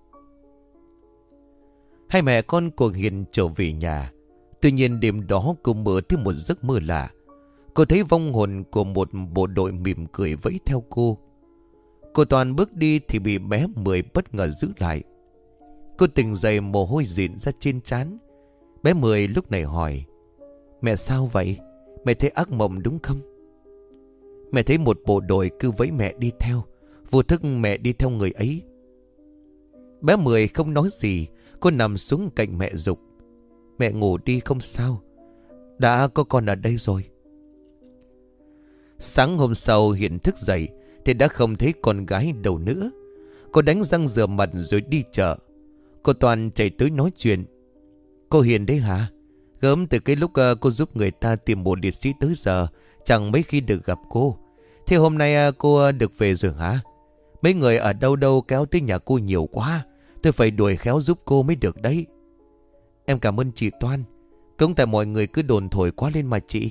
Hai mẹ con của Hiền trở về nhà. Tuy nhiên đêm đó cô mơ thấy một giấc mơ lạ. Cô thấy vong hồn của một bộ đội mỉm cười vẫy theo cô. Cô Toàn bước đi thì bị bé Mười bất ngờ giữ lại. Cô tỉnh dậy, mồ hôi rịn ra trên trán. Bé Mười lúc này hỏi: "Mẹ sao vậy? Mẹ thấy ác mộng đúng không?" "Mẹ thấy một bộ đội cứ vẫy mẹ đi theo. Vô thức mẹ đi theo người ấy." Bé Mười không nói gì. Cô nằm xuống cạnh mẹ giục: "Mẹ ngủ đi không sao. Đã có con ở đây rồi." Sáng hôm sau Hiền thức dậy thì đã không thấy con gái đâu nữa. Cô đánh răng rửa mặt rồi đi chợ. Cô Toàn chạy tới nói chuyện: "Cô Hiền đấy hả? Gớm từ cái lúc cô giúp người ta tìm một liệt sĩ tới giờ chẳng mấy khi được gặp cô. Thế hôm nay cô được về rồi hả? Mấy người ở đâu đâu kéo tới nhà cô nhiều quá. Tôi phải đuổi khéo giúp cô mới được đấy." "Em cảm ơn chị Toan. Cũng tại mọi người cứ đồn thổi quá lên mà chị."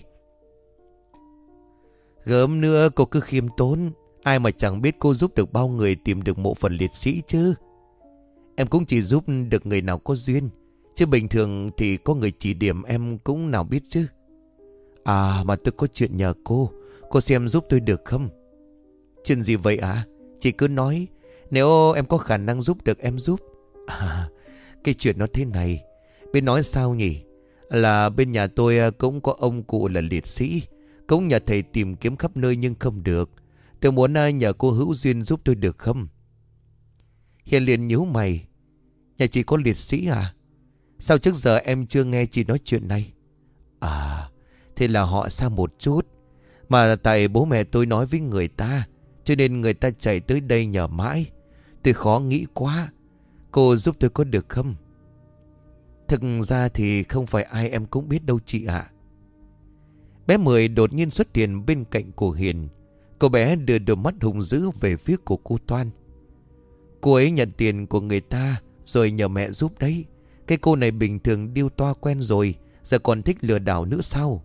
"Gớm nữa cô cứ khiêm tốn. Ai mà chẳng biết cô giúp được bao người tìm được mộ phần liệt sĩ chứ. Em cũng chỉ giúp được người nào có duyên, chứ bình thường thì có người chỉ điểm em cũng nào biết chứ. À mà tôi có chuyện nhờ cô xem giúp tôi được không?" "Chuyện gì vậy ạ? Chị cứ nói. Nếu em có khả năng giúp được em giúp." Cái chuyện nó thế này. Biết nói sao nhỉ? Là bên nhà tôi cũng có ông cụ là liệt sĩ. Cũng nhờ thầy tìm kiếm khắp nơi nhưng không được. Tôi muốn nhờ cô hữu duyên giúp tôi được không?" Hiền liền nhíu mày: "Nhà chị có liệt sĩ à? Sao trước giờ em chưa nghe chị nói chuyện này?" "À, thế là họ xa một chút. Mà tại bố mẹ tôi nói với người ta, cho nên người ta chạy tới đây nhờ mãi. Tôi khó nghĩ quá. Cô giúp tôi có được không?" "Thực ra thì không phải ai em cũng biết đâu chị ạ." Bé Mười đột nhiên xuất hiện bên cạnh cô Hiền. Cô bé đưa đôi mắt hung dữ về phía của cô Toan. "Cô ấy nhận tiền của người ta rồi nhờ mẹ giúp đấy. Cái cô này bình thường điêu toa quen rồi, giờ còn thích lừa đảo nữa sao?"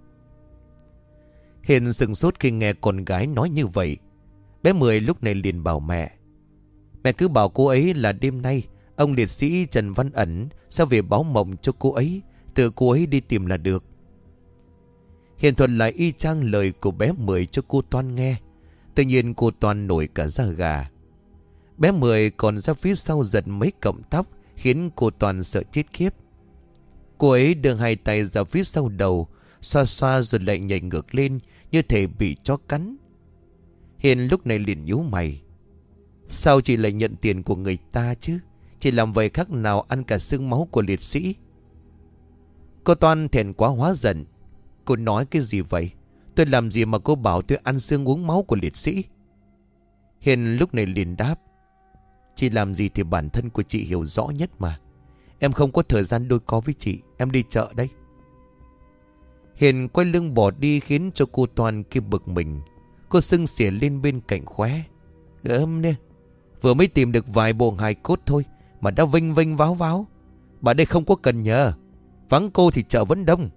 Hiền sừng sốt khi nghe con gái nói như vậy. Bé Mười lúc này liền bảo mẹ: "Mẹ cứ bảo cô ấy là đêm nay ông liệt sĩ Trần Văn Ẩn sẽ về báo mộng cho cô ấy, tự cô ấy đi tìm là được." Hiền thuật lại y chang lời của bé Mười cho cô Toan nghe. Tự nhiên cô Toan nổi cả da gà. Bé Mười còn ra phía sau giật mấy cọng tóc, khiến cô Toan sợ chết khiếp. Cô ấy đưa hai tay ra phía sau đầu, xoa xoa rồi lại nhảy ngược lên như thể bị chó cắn. Hiền lúc này liền nhíu mày: "Sao chị lại nhận tiền của người ta chứ? Chị làm vậy khác nào ăn cả xương máu của liệt sĩ?" Cô Toan thẹn quá hóa giận: "Cô nói cái gì vậy? Tôi làm gì mà cô bảo tôi ăn xương uống máu của liệt sĩ?" Hiền lúc này liền đáp: "Chị làm gì thì bản thân của chị hiểu rõ nhất mà. Em không có thời gian đôi co với chị. Em đi chợ đây." Hiền quay lưng bỏ đi khiến cho cô Toan kia bực mình. Cô sưng xỉa lên bên cạnh khóe: "Gớm nè, vừa mới tìm được vài bộ hài cốt thôi mà đã vênh vênh váo váo. Bà đây không có cần nhờ. Vắng cô thì chợ vẫn đông."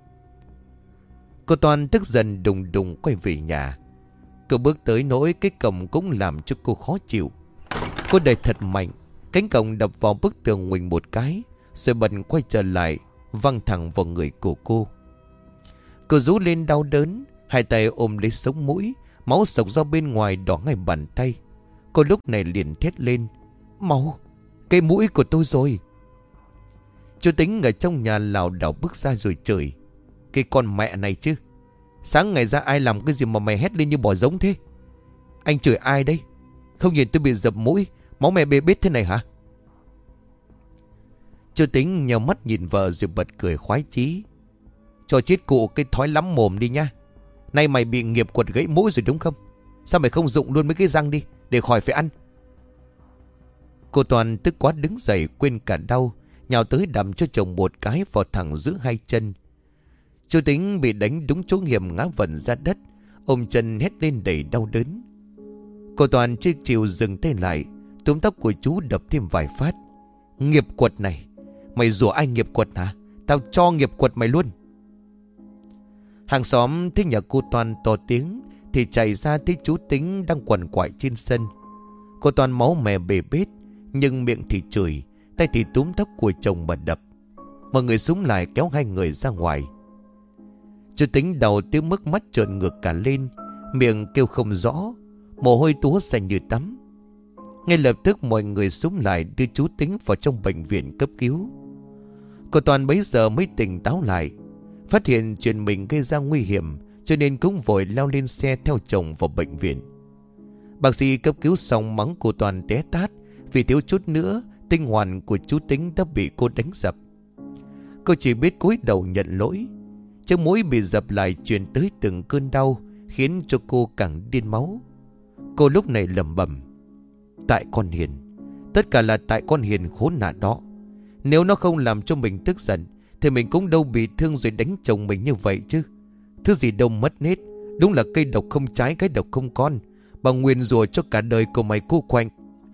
Cô Toan tức giận đùng đùng quay về nhà. Cô bước tới nỗi cái cổng cũng làm cho cô khó chịu. Cô đẩy thật mạnh, cánh cổng đập vào bức tường nguỳnh một cái, rồi bật quay trở lại, văng thẳng vào người của cô. Cô rú lên đau đớn, hai tay ôm lấy sống mũi, máu xộc ra bên ngoài đỏ ngay bàn tay. Cô lúc này liền thét lên: "Máu! Cái mũi của tôi rồi!" Chú Tính ở trong nhà lảo đảo bước ra rồi chửi: "Cái con mẹ này chứ! Sáng ngày ra ai làm cái gì mà mày hét lên như bò giống thế? Anh chửi ai đây? Không nhìn tôi bị dập mũi, máu mẹ bê bết thế này hả?" Chú Tính nhào mắt nhìn vợ rồi bật cười khoái chí: "Cho chết cụ cái thói lắm mồm đi nha. Nay mày bị nghiệp quật gãy mũi rồi đúng không? Sao mày không rụng luôn mấy cái răng đi để khỏi phải ăn?" Cô Toàn tức quá đứng dậy quên cả đau, nhào tới đầm cho chồng một cái vào thẳng giữa hai chân. Chú Tính bị đánh đúng chỗ hiểm ngã vần ra đất, ôm chân hét lên đầy đau đớn. Cô Toàn chưa chịu dừng tay lại, túm tóc của chú đập thêm vài phát: "Nghiệp quật này! Mày rủa ai nghiệp quật hả? Tao cho nghiệp quật mày luôn. Hàng xóm thấy nhà cô Toan to tiếng thì chạy ra thấy chú Tính đang quằn quại trên sân. Cô Toan máu mè bề bết, nhưng miệng thì chửi, tay thì túm tóc của chồng mà đập. Mọi người xúm lại kéo hai người ra ngoài. Chú Tính đầu tiếng mức mắt trợn ngược cả lên, miệng kêu không rõ, mồ hôi túa xanh như tắm. Ngay lập tức mọi người xúm lại đưa chú Tính vào trong bệnh viện cấp cứu. Cô Toàn bấy giờ mới tỉnh táo lại, phát hiện chuyện mình gây ra nguy hiểm, cho nên cũng vội leo lên xe theo chồng vào bệnh viện. Bác sĩ cấp cứu xong mắng cô Toàn té tát vì thiếu chút nữa tinh hoàn của chú Tính đã bị cô đánh dập. Cô chỉ biết cúi đầu nhận lỗi. Chiếc mũi bị dập lại truyền tới từng cơn đau, khiến cho cô càng điên máu. Cô lúc này lẩm bẩm: tại con Hiền, tất cả là tại con Hiền khốn nạn đó. Nếu nó không làm cho mình tức giận thì mình cũng đâu bị thương rồi đánh chồng mình như vậy chứ. Thứ gì đâu mất nết, đúng là cây độc không trái cái độc không con. Bà nguyền rủa cho cả đời của mày cô quạnh.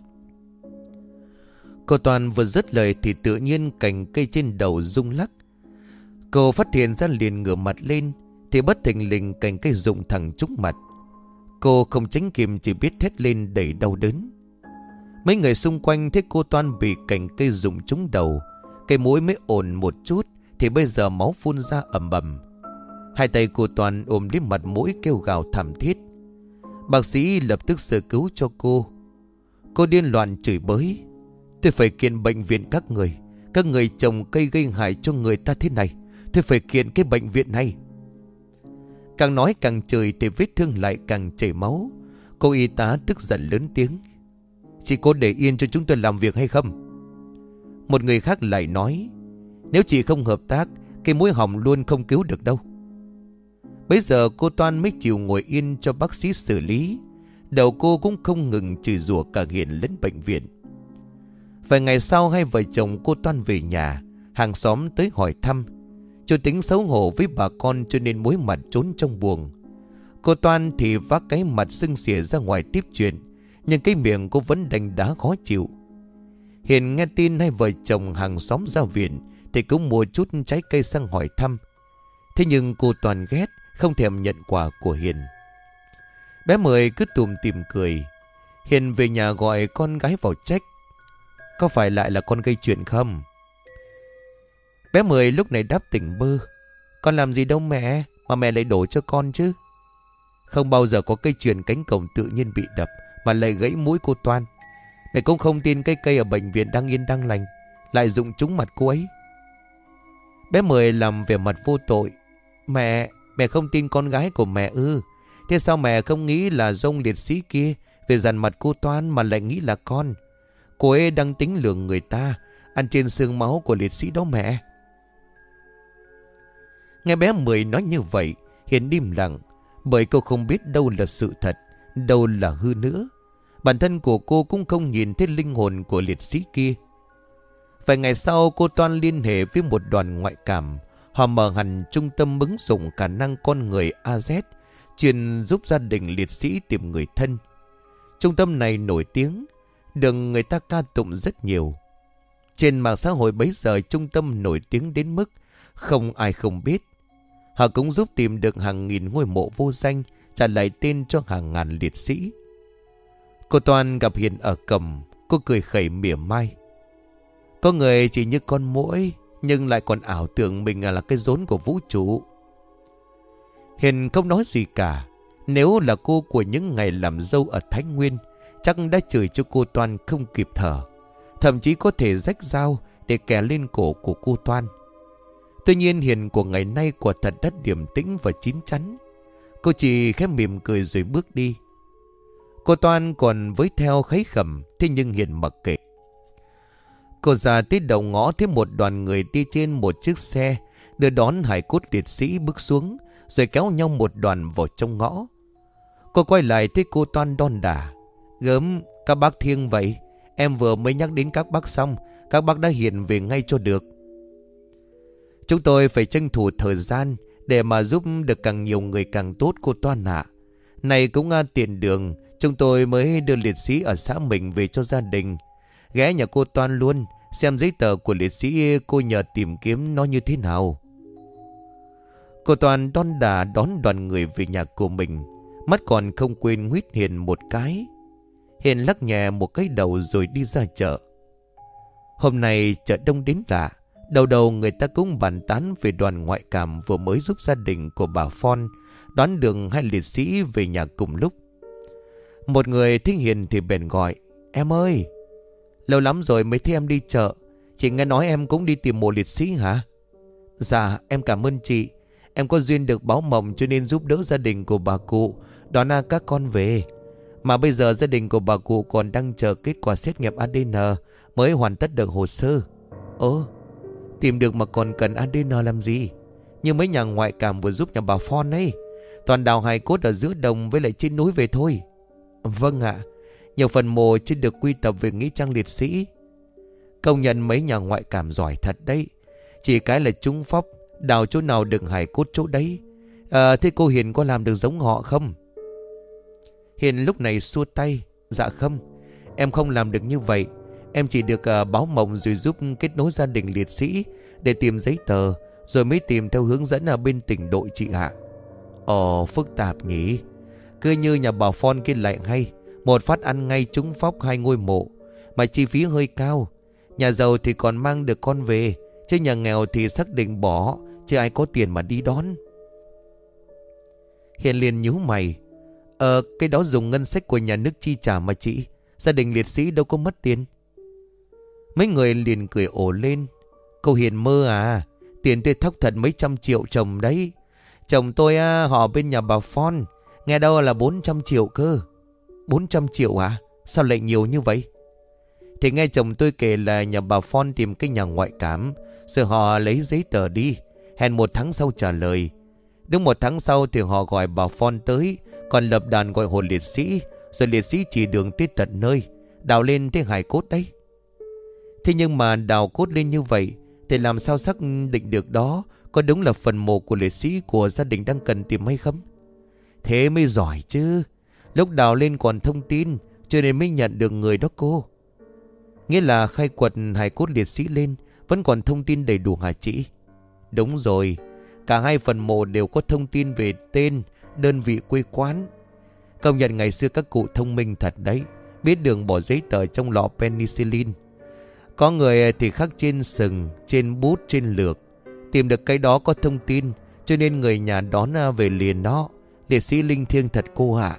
Cô Toàn vừa dứt lời thì tự nhiên cành cây trên đầu rung lắc. Cô phát hiện ra liền ngửa mặt lên thì bất thình lình cành cây rụng thẳng trúng mặt. Cô không tránh kịp, chỉ biết thét lên đầy đau đớn. Mấy người xung quanh thấy cô Toan bị cành cây rụng trúng đầu, cây mũi mới ổn một chút thì bây giờ máu phun ra ầm ầm. Hai tay cô Toan ôm lấy mặt mũi kêu gào thảm thiết. Bác sĩ lập tức sơ cứu cho cô. Cô điên loạn chửi bới: tôi phải kiện bệnh viện các người. Các người trồng cây gây hại cho người ta thế này, tôi phải kiện cái bệnh viện này. Càng nói càng chửi thì vết thương lại càng chảy máu. Cô y tá tức giận lớn tiếng: chị có để yên cho chúng tôi làm việc hay không? Một người khác lại nói: nếu chị không hợp tác, cái mũi họng luôn không cứu được đâu. Bây giờ cô Toan mới chịu ngồi yên cho bác sĩ xử lý. Đầu cô cũng không ngừng chửi rủa cả Hiền lẫn bệnh viện. Vài ngày sau, hai vợ chồng cô Toan về nhà. Hàng xóm tới hỏi thăm. Chú Tính xấu hổ với bà con cho nên muối mặt trốn trong buồng. Cô Toan thì vác cái mặt sưng xỉa ra ngoài tiếp chuyện, nhưng cái miệng cô vẫn đành đá khó chịu. Hiền nghe tin hai vợ chồng hàng xóm ra viện thì cũng mua chút trái cây sang hỏi thăm. Thế nhưng cô Toàn ghét, không thèm nhận quà của Hiền. Bé Mười cứ tùm tìm cười. Hiền về nhà gọi con gái vào trách: có phải lại là con gây chuyện không? Bé Mười lúc này đáp tỉnh bơ: con làm gì đâu mẹ, mà mẹ lại đổ cho con chứ. Không bao giờ có cây chuyền cánh cổng tự nhiên bị đập mà lại gãy mũi cô Toan. Mẹ cũng không tin cái cây ở bệnh viện đang yên đang lành lại rụng trúng mặt cô ấy. Bé Mười làm vẻ mặt vô tội: mẹ không tin con gái của mẹ ư? Thế sao mẹ không nghĩ là do ông liệt sĩ kia về dằn mặt cô Toan mà lại nghĩ là con? Cô ấy đang tính lừa người ta, ăn trên xương máu của liệt sĩ đó mẹ. Nghe bé Mười nói như vậy, Hiền im lặng, bởi cô không biết đâu là sự thật, đâu là hư nữa. Bản thân của cô cũng không nhìn thấy linh hồn của liệt sĩ kia. Vài ngày sau, cô Toan liên hệ với một đoàn ngoại cảm. Họ mở hẳn trung tâm ứng dụng khả năng con người AZ, chuyên giúp gia đình liệt sĩ tìm người thân. Trung tâm này nổi tiếng, được người ta ca tụng rất nhiều. Trên mạng xã hội bấy giờ trung tâm nổi tiếng đến mức không ai không biết. Họ cũng giúp tìm được hàng nghìn ngôi mộ vô danh, trả lại tên cho hàng ngàn liệt sĩ. Cô Toan gặp Hiền ở cổng, cô cười khẩy mỉa mai: có người chỉ như con muỗi, nhưng lại còn ảo tưởng mình là cái rốn của vũ trụ. Hiền không nói gì cả. Nếu là cô của những ngày làm dâu ở Thái Nguyên, chắc đã chửi cho cô Toan không kịp thở, thậm chí có thể rách dao để kè lên cổ của cô Toan. Tuy nhiên Hiền của ngày nay quả thật rất điềm tĩnh và chín chắn. Cô chỉ khẽ mỉm cười rồi bước đi. Cô Toan còn với theo khấy khẩm, thế nhưng Hiền mặc kệ. Cô ra tới đầu ngõ thấy một đoàn người đi trên một chiếc xe đưa đón hài cốt liệt sĩ bước xuống, rồi kéo nhau một đoàn vào trong ngõ. Cô quay lại thấy cô Toan đon đả: gớm, các bác thiêng vậy. Em vừa mới nhắc đến các bác xong, các bác đã hiện về ngay cho được. Chúng tôi phải tranh thủ thời gian để mà giúp được càng nhiều người càng tốt cô Toan ạ. Này cũng tiện đường, chúng tôi mới đưa liệt sĩ ở xã mình về cho gia đình. Ghé nhà cô Toan luôn, xem giấy tờ của liệt sĩ cô nhờ tìm kiếm nó như thế nào. Cô Toàn đon đà đón đoàn người về nhà của mình, mắt còn không quên nguyết Hiền một cái. Hiền lắc nhẹ một cái đầu rồi đi ra chợ. Hôm nay chợ đông đến lạ. Đầu đầu người ta cũng bàn tán về đoàn ngoại cảm vừa mới giúp gia đình của bà Phon đón được hai liệt sĩ về nhà cùng lúc. Một người thích Hiền thì bèn gọi: "Em ơi, lâu lắm rồi mới thấy em đi chợ. Chị nghe nói em cũng đi tìm mộ liệt sĩ hả?" "Dạ em cảm ơn chị. Em có duyên được báo mộng cho nên giúp đỡ gia đình của bà cụ đón các con về. Mà bây giờ gia đình của bà cụ còn đang chờ kết quả xét nghiệm ADN mới hoàn tất được hồ sơ." "Ơ, tìm được mà còn cần ADN làm gì? Như mấy nhà ngoại cảm vừa giúp nhà bà Phon ấy, toàn đào hài cốt ở giữa đồng với lại trên núi về thôi." "Vâng ạ. Nhiều phần mộ chưa được quy tập về nghĩa trang liệt sĩ. Công nhận mấy nhà ngoại cảm giỏi thật đấy. Chỉ cái là trúng phóc, đào chỗ nào được hài cốt chỗ đấy. Thế cô Hiền có làm được giống họ không?" Hiền lúc này xua tay: "Dạ không, em không làm được như vậy. Em chỉ được báo mộng rồi giúp kết nối gia đình liệt sĩ để tìm giấy tờ, rồi mới tìm theo hướng dẫn ở bên tỉnh đội chị ạ." "Ồ, phức tạp nhỉ. Cứ như nhà bà Phon kia lại hay, một phát ăn ngay trúng phóc hai ngôi mộ, mà chi phí hơi cao. Nhà giàu thì còn mang được con về, chứ nhà nghèo thì xác định bỏ, chứ ai có tiền mà đi đón." Hiền liền nhíu mày: Cái đó dùng ngân sách của nhà nước chi trả mà chị. Gia đình liệt sĩ đâu có mất tiền." Mấy người liền cười ồ lên: "Cô Hiền mơ à. Tiền tôi thóc thật mấy trăm triệu chồng đấy. Chồng tôi họ bên nhà bà Phon, nghe đâu là 400 triệu cơ." "400 triệu à? Sao lại nhiều như vậy?" "Thì nghe chồng tôi kể là nhà bà Phon tìm cái nhà ngoại cảm, rồi họ lấy giấy tờ đi, hẹn 1 tháng sau trả lời. Đúng 1 tháng sau thì họ gọi bà Phon tới, còn lập đàn gọi hồn liệt sĩ, rồi liệt sĩ chỉ đường tới tận nơi, đào lên thấy hài cốt đấy." "Thế nhưng mà đào cốt lên như vậy thì làm sao xác định được đó có đúng là phần mộ của liệt sĩ của gia đình đang cần tìm hay không?" "Thế mới giỏi chứ. Lúc đào lên còn thông tin, cho nên mới nhận được người đó cô." "Nghĩa là khai quật hài cốt liệt sĩ lên vẫn còn thông tin đầy đủ hả chị?" "Đúng rồi. Cả hai phần mộ đều có thông tin về tên, đơn vị quê quán. Công nhận ngày xưa các cụ thông minh thật đấy, biết đường bỏ giấy tờ trong lọ penicillin. Có người thì khắc trên sừng, trên bút, trên lược. Tìm được cái đó có thông tin, cho nên người nhà đón về liền đó. Liệt sĩ linh thiêng thật cô ạ."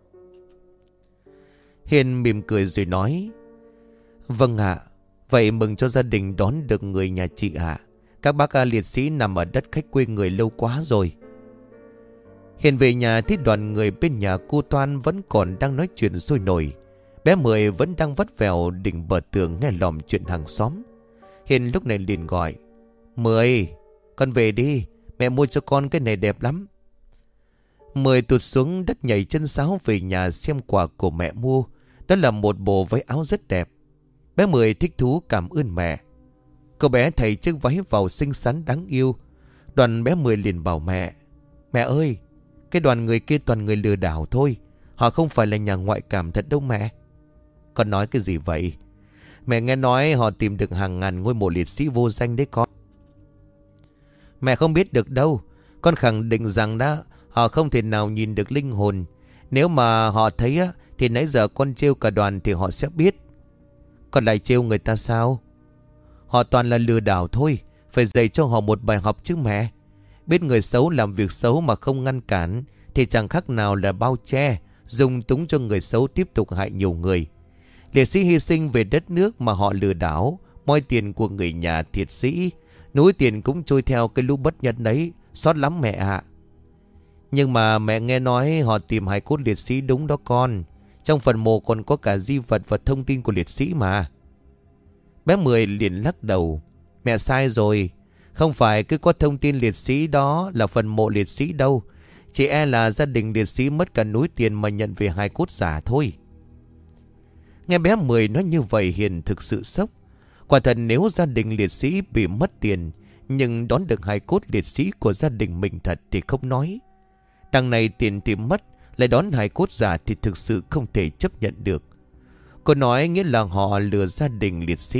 Hiền mỉm cười rồi nói: "Vâng ạ. Vậy mừng cho gia đình đón được người nhà chị ạ. Các bác liệt sĩ nằm ở đất khách quê người lâu quá rồi." Hiền về nhà thấy đoàn người bên nhà cô Toan vẫn còn đang nói chuyện sôi nổi. Bé Mười vẫn đang vắt vẻo đỉnh bờ tường nghe lòm chuyện hàng xóm. Hiền lúc này liền gọi: "Mười, con về đi, mẹ mua cho con cái này đẹp lắm." Mười tụt xuống đất nhảy chân sáo về nhà xem quà của mẹ mua. Đó là một bộ váy áo rất đẹp. Bé Mười thích thú cảm ơn mẹ. Cậu bé thầy chiếc váy vào xinh xắn đáng yêu. Đoàn bé Mười liền bảo mẹ: "Mẹ ơi, cái đoàn người kia toàn người lừa đảo thôi. Họ không phải là nhà ngoại cảm thật đâu mẹ." "Con nói cái gì vậy? Mẹ nghe nói họ tìm được hàng ngàn ngôi mộ liệt sĩ vô danh đấy con." "Mẹ không biết được đâu. Con khẳng định rằng họ không thể nào nhìn được linh hồn. Nếu mà họ thấy thì nãy giờ con trêu cả đoàn thì họ sẽ biết." "Con lại trêu người ta sao?" "Họ toàn là lừa đảo thôi. Phải dạy cho họ một bài học chứ mẹ. Biết người xấu làm việc xấu mà không ngăn cản thì chẳng khác nào là bao che, dung túng cho người xấu tiếp tục hại nhiều người. Liệt sĩ hy sinh về đất nước mà họ lừa đảo, moi tiền của người nhà thiệt sĩ. Núi tiền cũng trôi theo cái lũ bất nhân đấy. Xót lắm mẹ ạ." "Nhưng mà mẹ nghe nói họ tìm hài cốt liệt sĩ đúng đó con. Trong phần mộ còn có cả di vật và thông tin của liệt sĩ mà." Bé Mười liền lắc đầu: "Mẹ sai rồi. Không phải cứ có thông tin liệt sĩ đó là phần mộ liệt sĩ đâu. Chỉ e là gia đình liệt sĩ mất cả núi tiền mà nhận về hài cốt giả thôi." Nghe bé Mười nói như vậy Hiền thực sự sốc. Quả thật nếu gia đình liệt sĩ bị mất tiền nhưng đón được hài cốt liệt sĩ của gia đình mình thật thì không nói. Đằng này tiền thì mất, lại đón hài cốt giả thì thực sự không thể chấp nhận được. Cô nói nghĩa là họ lừa gia đình liệt sĩ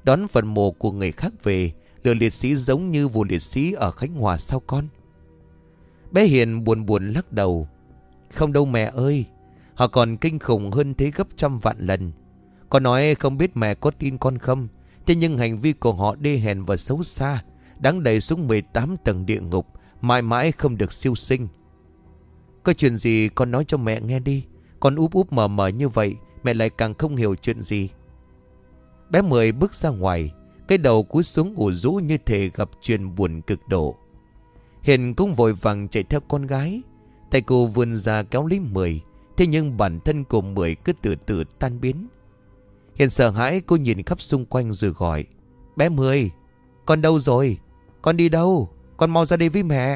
Đón phần mộ của người khác về, lửa liệt sĩ giống như vụ liệt sĩ ở Khánh Hòa sao con? Bé Hiền buồn buồn lắc đầu. Không đâu mẹ ơi, họ còn kinh khủng hơn thế gấp trăm vạn lần. Con nói không biết mẹ có tin con không, thế nhưng hành vi của họ đê hèn và xấu xa, đáng đẩy xuống 18 tầng địa ngục, mãi mãi không được siêu sinh. Có chuyện gì con nói cho mẹ nghe đi. Con úp úp mờ mờ như vậy, mẹ lại càng không hiểu chuyện gì. Bé Mười bước ra ngoài, cái đầu cúi xuống ủ rũ như thể gặp chuyện buồn cực độ. Hiền cũng vội vàng chạy theo con gái. Tay cô vươn ra kéo lấy Mười, thế nhưng bản thân của Mười cứ từ từ tan biến. Hiền sợ hãi, cô nhìn khắp xung quanh rồi gọi. Bé Mười, con đâu rồi? Con đi đâu? Con mau ra đây với mẹ.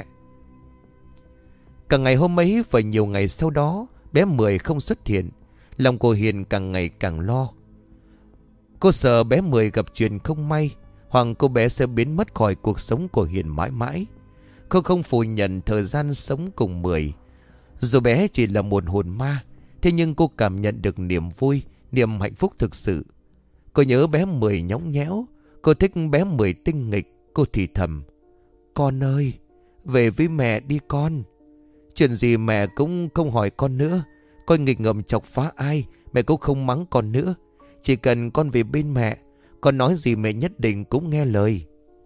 Cả ngày hôm ấy và nhiều ngày sau đó, bé Mười không xuất hiện. Lòng cô Hiền càng ngày càng lo. Cô sợ bé Mười gặp chuyện không may, hoặc cô bé sẽ biến mất khỏi cuộc sống của Hiền mãi mãi. Cô không phủ nhận thời gian sống cùng Mười. Dù bé chỉ là một hồn ma, thế nhưng cô cảm nhận được niềm vui, niềm hạnh phúc thực sự. Cô nhớ bé Mười nhõng nhẽo. Cô thích bé Mười tinh nghịch. Cô thì thầm. Con ơi, về với mẹ đi con. Chuyện gì mẹ cũng không hỏi con nữa. Con nghịch ngợm chọc phá ai, mẹ cũng không mắng con nữa. Chỉ cần con về bên mẹ, con nói gì mẹ nhất định cũng nghe lời.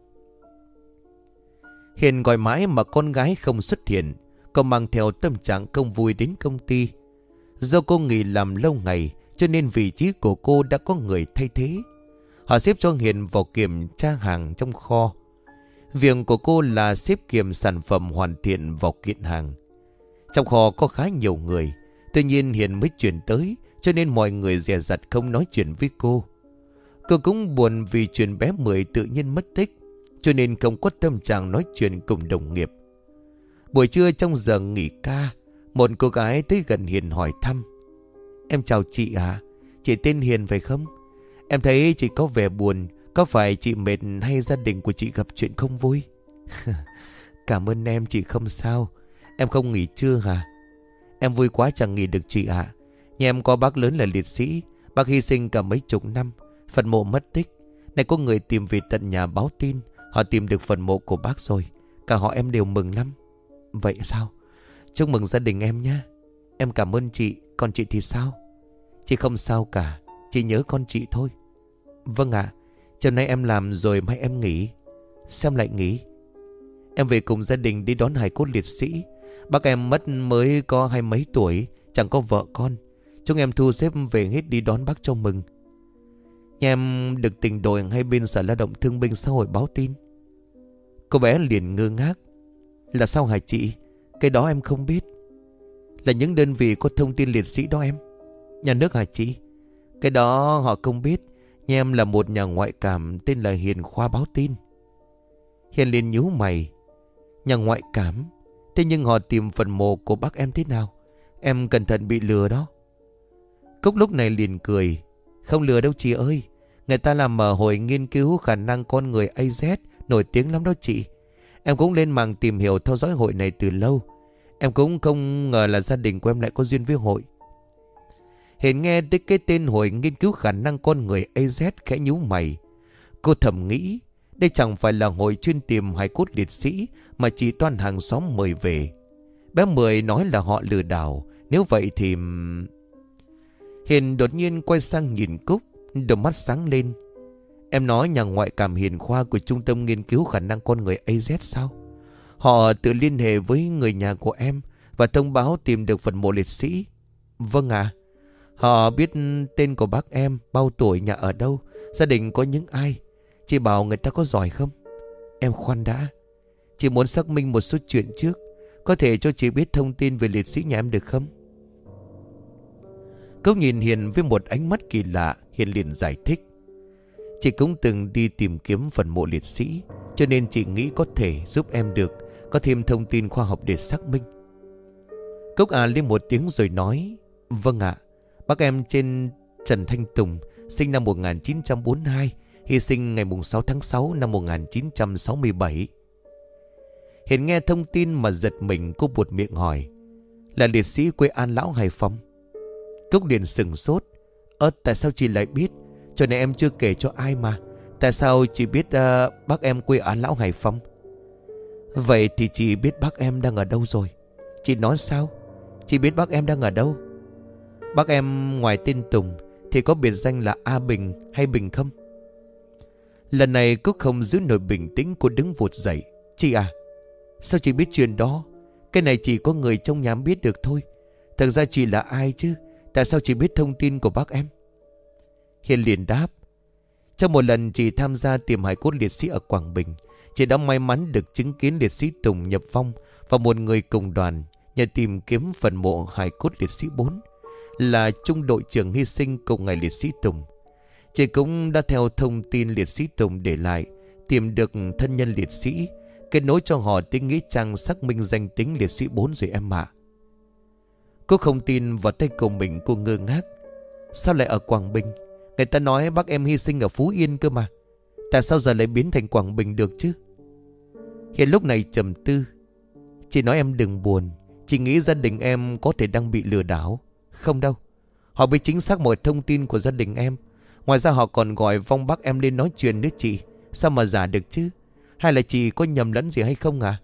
Hiền gọi mãi mà con gái không xuất hiện. Cô mang theo tâm trạng không vui đến công ty. Do cô nghỉ làm lâu ngày, cho nên vị trí của cô đã có người thay thế. Họ xếp cho Hiền vào kiểm tra hàng trong kho. Việc của cô là xếp kiểm sản phẩm hoàn thiện vào kiện hàng. Trong kho có khá nhiều người, tuy nhiên Hiền mới chuyển tới, cho nên mọi người dè dặt không nói chuyện với cô. Cô cũng buồn vì chuyện bé Mười tự nhiên mất tích, cho nên không có tâm trạng nói chuyện cùng đồng nghiệp. Buổi trưa trong giờ nghỉ ca, một cô gái tới gần Hiền hỏi thăm. Em chào chị ạ, chị tên Hiền phải không? Em thấy chị có vẻ buồn, có phải chị mệt hay gia đình của chị gặp chuyện không vui? Cảm ơn em, chị không sao. Em không nghỉ trưa hả? Em vui quá chẳng nghỉ được chị ạ. Nhà em có bác lớn là liệt sĩ, bác hy sinh cả mấy chục năm, phần mộ mất tích. Này có người tìm về tận nhà báo tin, họ tìm được phần mộ của bác rồi. Cả họ em đều mừng lắm. Vậy sao? Chúc mừng gia đình em nhé. Em cảm ơn chị, còn chị thì sao? Chị không sao cả, chị nhớ con chị thôi. Vâng ạ, chiều nay em làm rồi mai em nghỉ. Sao em lại nghỉ? Em về cùng gia đình đi đón hài cốt liệt sĩ. Bác em mất mới có 20 mấy tuổi, chẳng có vợ con. Chúng em thu xếp về hết đi đón bác cho mừng. Nhà em được tỉnh đội hay bên Sở Lao động Thương binh Xã hội báo tin. Cô bé liền ngơ ngác. Là sao hả chị? Cái đó em không biết. Là những đơn vị có thông tin liệt sĩ đó em. Nhà nước hả chị? Cái đó họ không biết. Nhà em là một nhà ngoại cảm tên là Hiền Khoa báo tin. Hiền liền nhíu mày. Nhà ngoại cảm? Thế nhưng họ tìm phần mộ của bác em thế nào? Em cẩn thận bị lừa đó. Cúc lúc này liền cười. Không lừa đâu chị ơi. Người ta làm ở hội nghiên cứu khả năng con người AZ, nổi tiếng lắm đó chị. Em cũng lên mạng tìm hiểu theo dõi hội này từ lâu. Em cũng không ngờ là gia đình của em lại có duyên với hội. Hiền nghe tới cái tên hội nghiên cứu khả năng con người AZ khẽ nhíu mày. Cô thầm nghĩ, đây chẳng phải là hội chuyên tìm hài cốt liệt sĩ mà chỉ toàn hàng xóm mời về. Bé Mười nói là họ lừa đảo. Nếu vậy thì... Hiền đột nhiên quay sang nhìn Cúc, đôi mắt sáng lên. Em nói nhà ngoại cảm Hiền Khoa của Trung tâm Nghiên cứu Khả năng Con Người AZ sao? Họ tự liên hệ với người nhà của em và thông báo tìm được phần mộ liệt sĩ. Vâng ạ. Họ biết tên của bác em, bao tuổi, nhà ở đâu, gia đình có những ai. Chị bảo người ta có giỏi không? Em khoan đã. Chị muốn xác minh một số chuyện trước. Có thể cho chị biết thông tin về liệt sĩ nhà em được không? Cậu nhìn Hiền với một ánh mắt kỳ lạ. Hiền liền giải thích. Chị cũng từng đi tìm kiếm phần mộ liệt sĩ, cho nên chị nghĩ có thể giúp em được, có thêm thông tin khoa học để xác minh. Cốc lên một tiếng rồi nói. Vâng ạ. Bác em trên Trần Thanh Tùng, sinh năm 1942, hy sinh ngày 6 tháng 6 năm 1967. Hiền nghe thông tin mà giật mình, cô buột miệng hỏi. Là liệt sĩ quê An Lão, Hải Phòng? Cốc liền sừng sốt. Tại sao chị lại biết? Cho nên em chưa kể cho ai mà. Tại sao chị biết bác em quê An Lão Hải Phòng? Vậy thì chị biết bác em đang ở đâu rồi? Chị nói sao? Chị biết bác em đang ở đâu? Bác em ngoài tên Tùng thì có biệt danh là A Bình hay Bình không? Lần này Cúc không giữ nổi bình tĩnh, cô đứng vụt dậy. Chị à, sao chị biết chuyện đó? Cái này chỉ có người trong nhà biết được thôi. Thật ra chị là ai chứ? Tại sao chị biết thông tin của bác em? Hiền liền đáp. Trong một lần chị tham gia tìm hài cốt liệt sĩ ở Quảng Bình, chị đã may mắn được chứng kiến liệt sĩ Tùng nhập vong và một người cùng đoàn nhờ tìm kiếm phần mộ hài cốt liệt sĩ 4 là trung đội trưởng hy sinh cùng ngày liệt sĩ Tùng. Chị cũng đã theo thông tin liệt sĩ Tùng để lại, tìm được thân nhân liệt sĩ, kết nối cho họ tới nghĩa trang xác minh danh tính liệt sĩ 4 rồi em ạ. Cô không tin vào tay của mình, cô ngơ ngác. Sao lại ở Quảng Bình? Người ta nói bác em hy sinh ở Phú Yên cơ mà. Tại sao giờ lại biến thành Quảng Bình được chứ? Hiện lúc này trầm tư. Chị nói em đừng buồn. Chị nghĩ gia đình em có thể đang bị lừa đảo. Không đâu. Họ biết chính xác mọi thông tin của gia đình em. Ngoài ra họ còn gọi vong bác em lên nói chuyện nữa chị. Sao mà giả được chứ? Hay là chị có nhầm lẫn gì hay không à?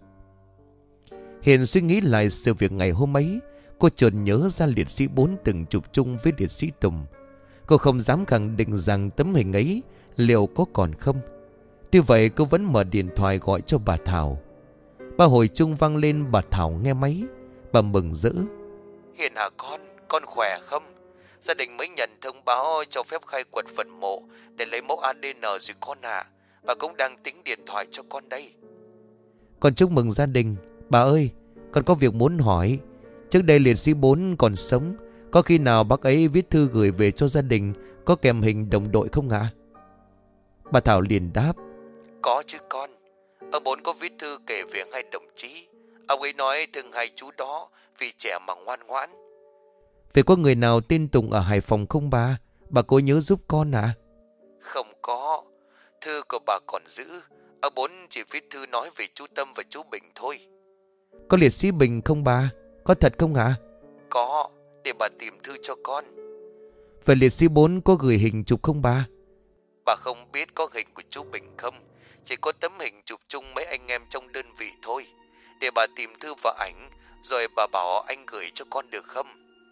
Hiền suy nghĩ lại sự việc ngày hôm ấy. Cô chợt nhớ ra liệt sĩ 4 từng chụp chung với liệt sĩ Tùng. Cô không dám khẳng định rằng tấm hình ấy liệu có còn không. Tuy vậy cô vẫn mở điện thoại gọi cho bà Thảo. Ba hồi chuông vang lên, bà Thảo nghe máy. Bà mừng rỡ. Hiền hả con khỏe không? Gia đình mới nhận thông báo cho phép khai quật phần mộ để lấy mẫu ADN rồi con ạ. Bà cũng đang tính điện thoại cho con đây. Con chúc mừng gia đình. Bà ơi, con có việc muốn hỏi. Trước đây liệt sĩ 4 còn sống, có khi nào bác ấy viết thư gửi về cho gia đình có kèm hình đồng đội không ạ? Bà Thảo liền đáp. Có chứ con. Ông 4 có viết thư kể về hai đồng chí. Ông ấy nói thương hai chú đó vì trẻ mà ngoan ngoãn. Vậy có người nào tên Tùng ở Hải Phòng không bà? Bà có nhớ giúp con à? Không có. Thư của bà còn giữ. Ông 4 chỉ viết thư nói về chú Tâm và chú Bình thôi. Có liệt sĩ Bình không bà? Có thật không ạ? Có. Để bà tìm thư cho con. Vậy liệt sĩ 4 có gửi hình chụp không bà? Bà không biết có hình của chú Bình không. Chỉ có tấm hình chụp chung mấy anh em trong đơn vị thôi. Để bà tìm thư và ảnh, rồi bà bảo anh gửi cho con được không?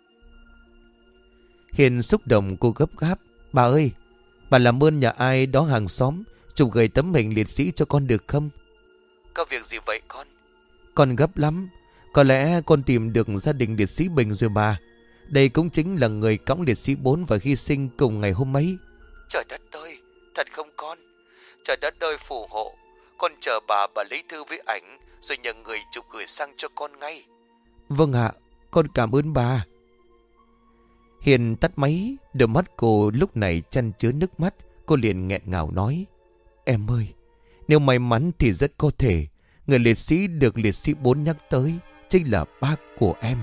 Hiền xúc động, cô gấp gáp. Bà ơi, bà làm ơn nhà ai đó hàng xóm chụp gửi tấm hình liệt sĩ cho con được không? Có việc gì vậy con? Con gấp lắm. Có lẽ con tìm được gia đình liệt sĩ Bình rồi bà. Đây cũng chính là người cõng liệt sĩ 4 và hy sinh cùng ngày hôm ấy. Trời đất ơi, thật không con? Trời đất ơi phù hộ. Con chờ bà lấy thư với ảnh, rồi nhờ người chụp gửi sang cho con ngay. Vâng ạ, con cảm ơn bà. Hiền tắt máy. Đôi mắt cô lúc này chan chứa nước mắt. Cô liền nghẹn ngào nói. Em ơi, nếu may mắn thì rất có thể người liệt sĩ được liệt sĩ 4 nhắc tới chính là bác của em.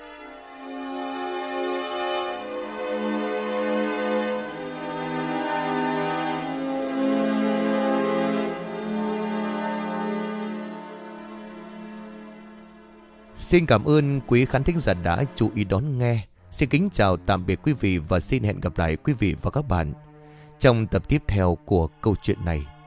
Xin cảm ơn quý khán thính giả đã chú ý đón nghe. Xin kính chào tạm biệt quý vị và xin hẹn gặp lại quý vị và các bạn trong tập tiếp theo của câu chuyện này.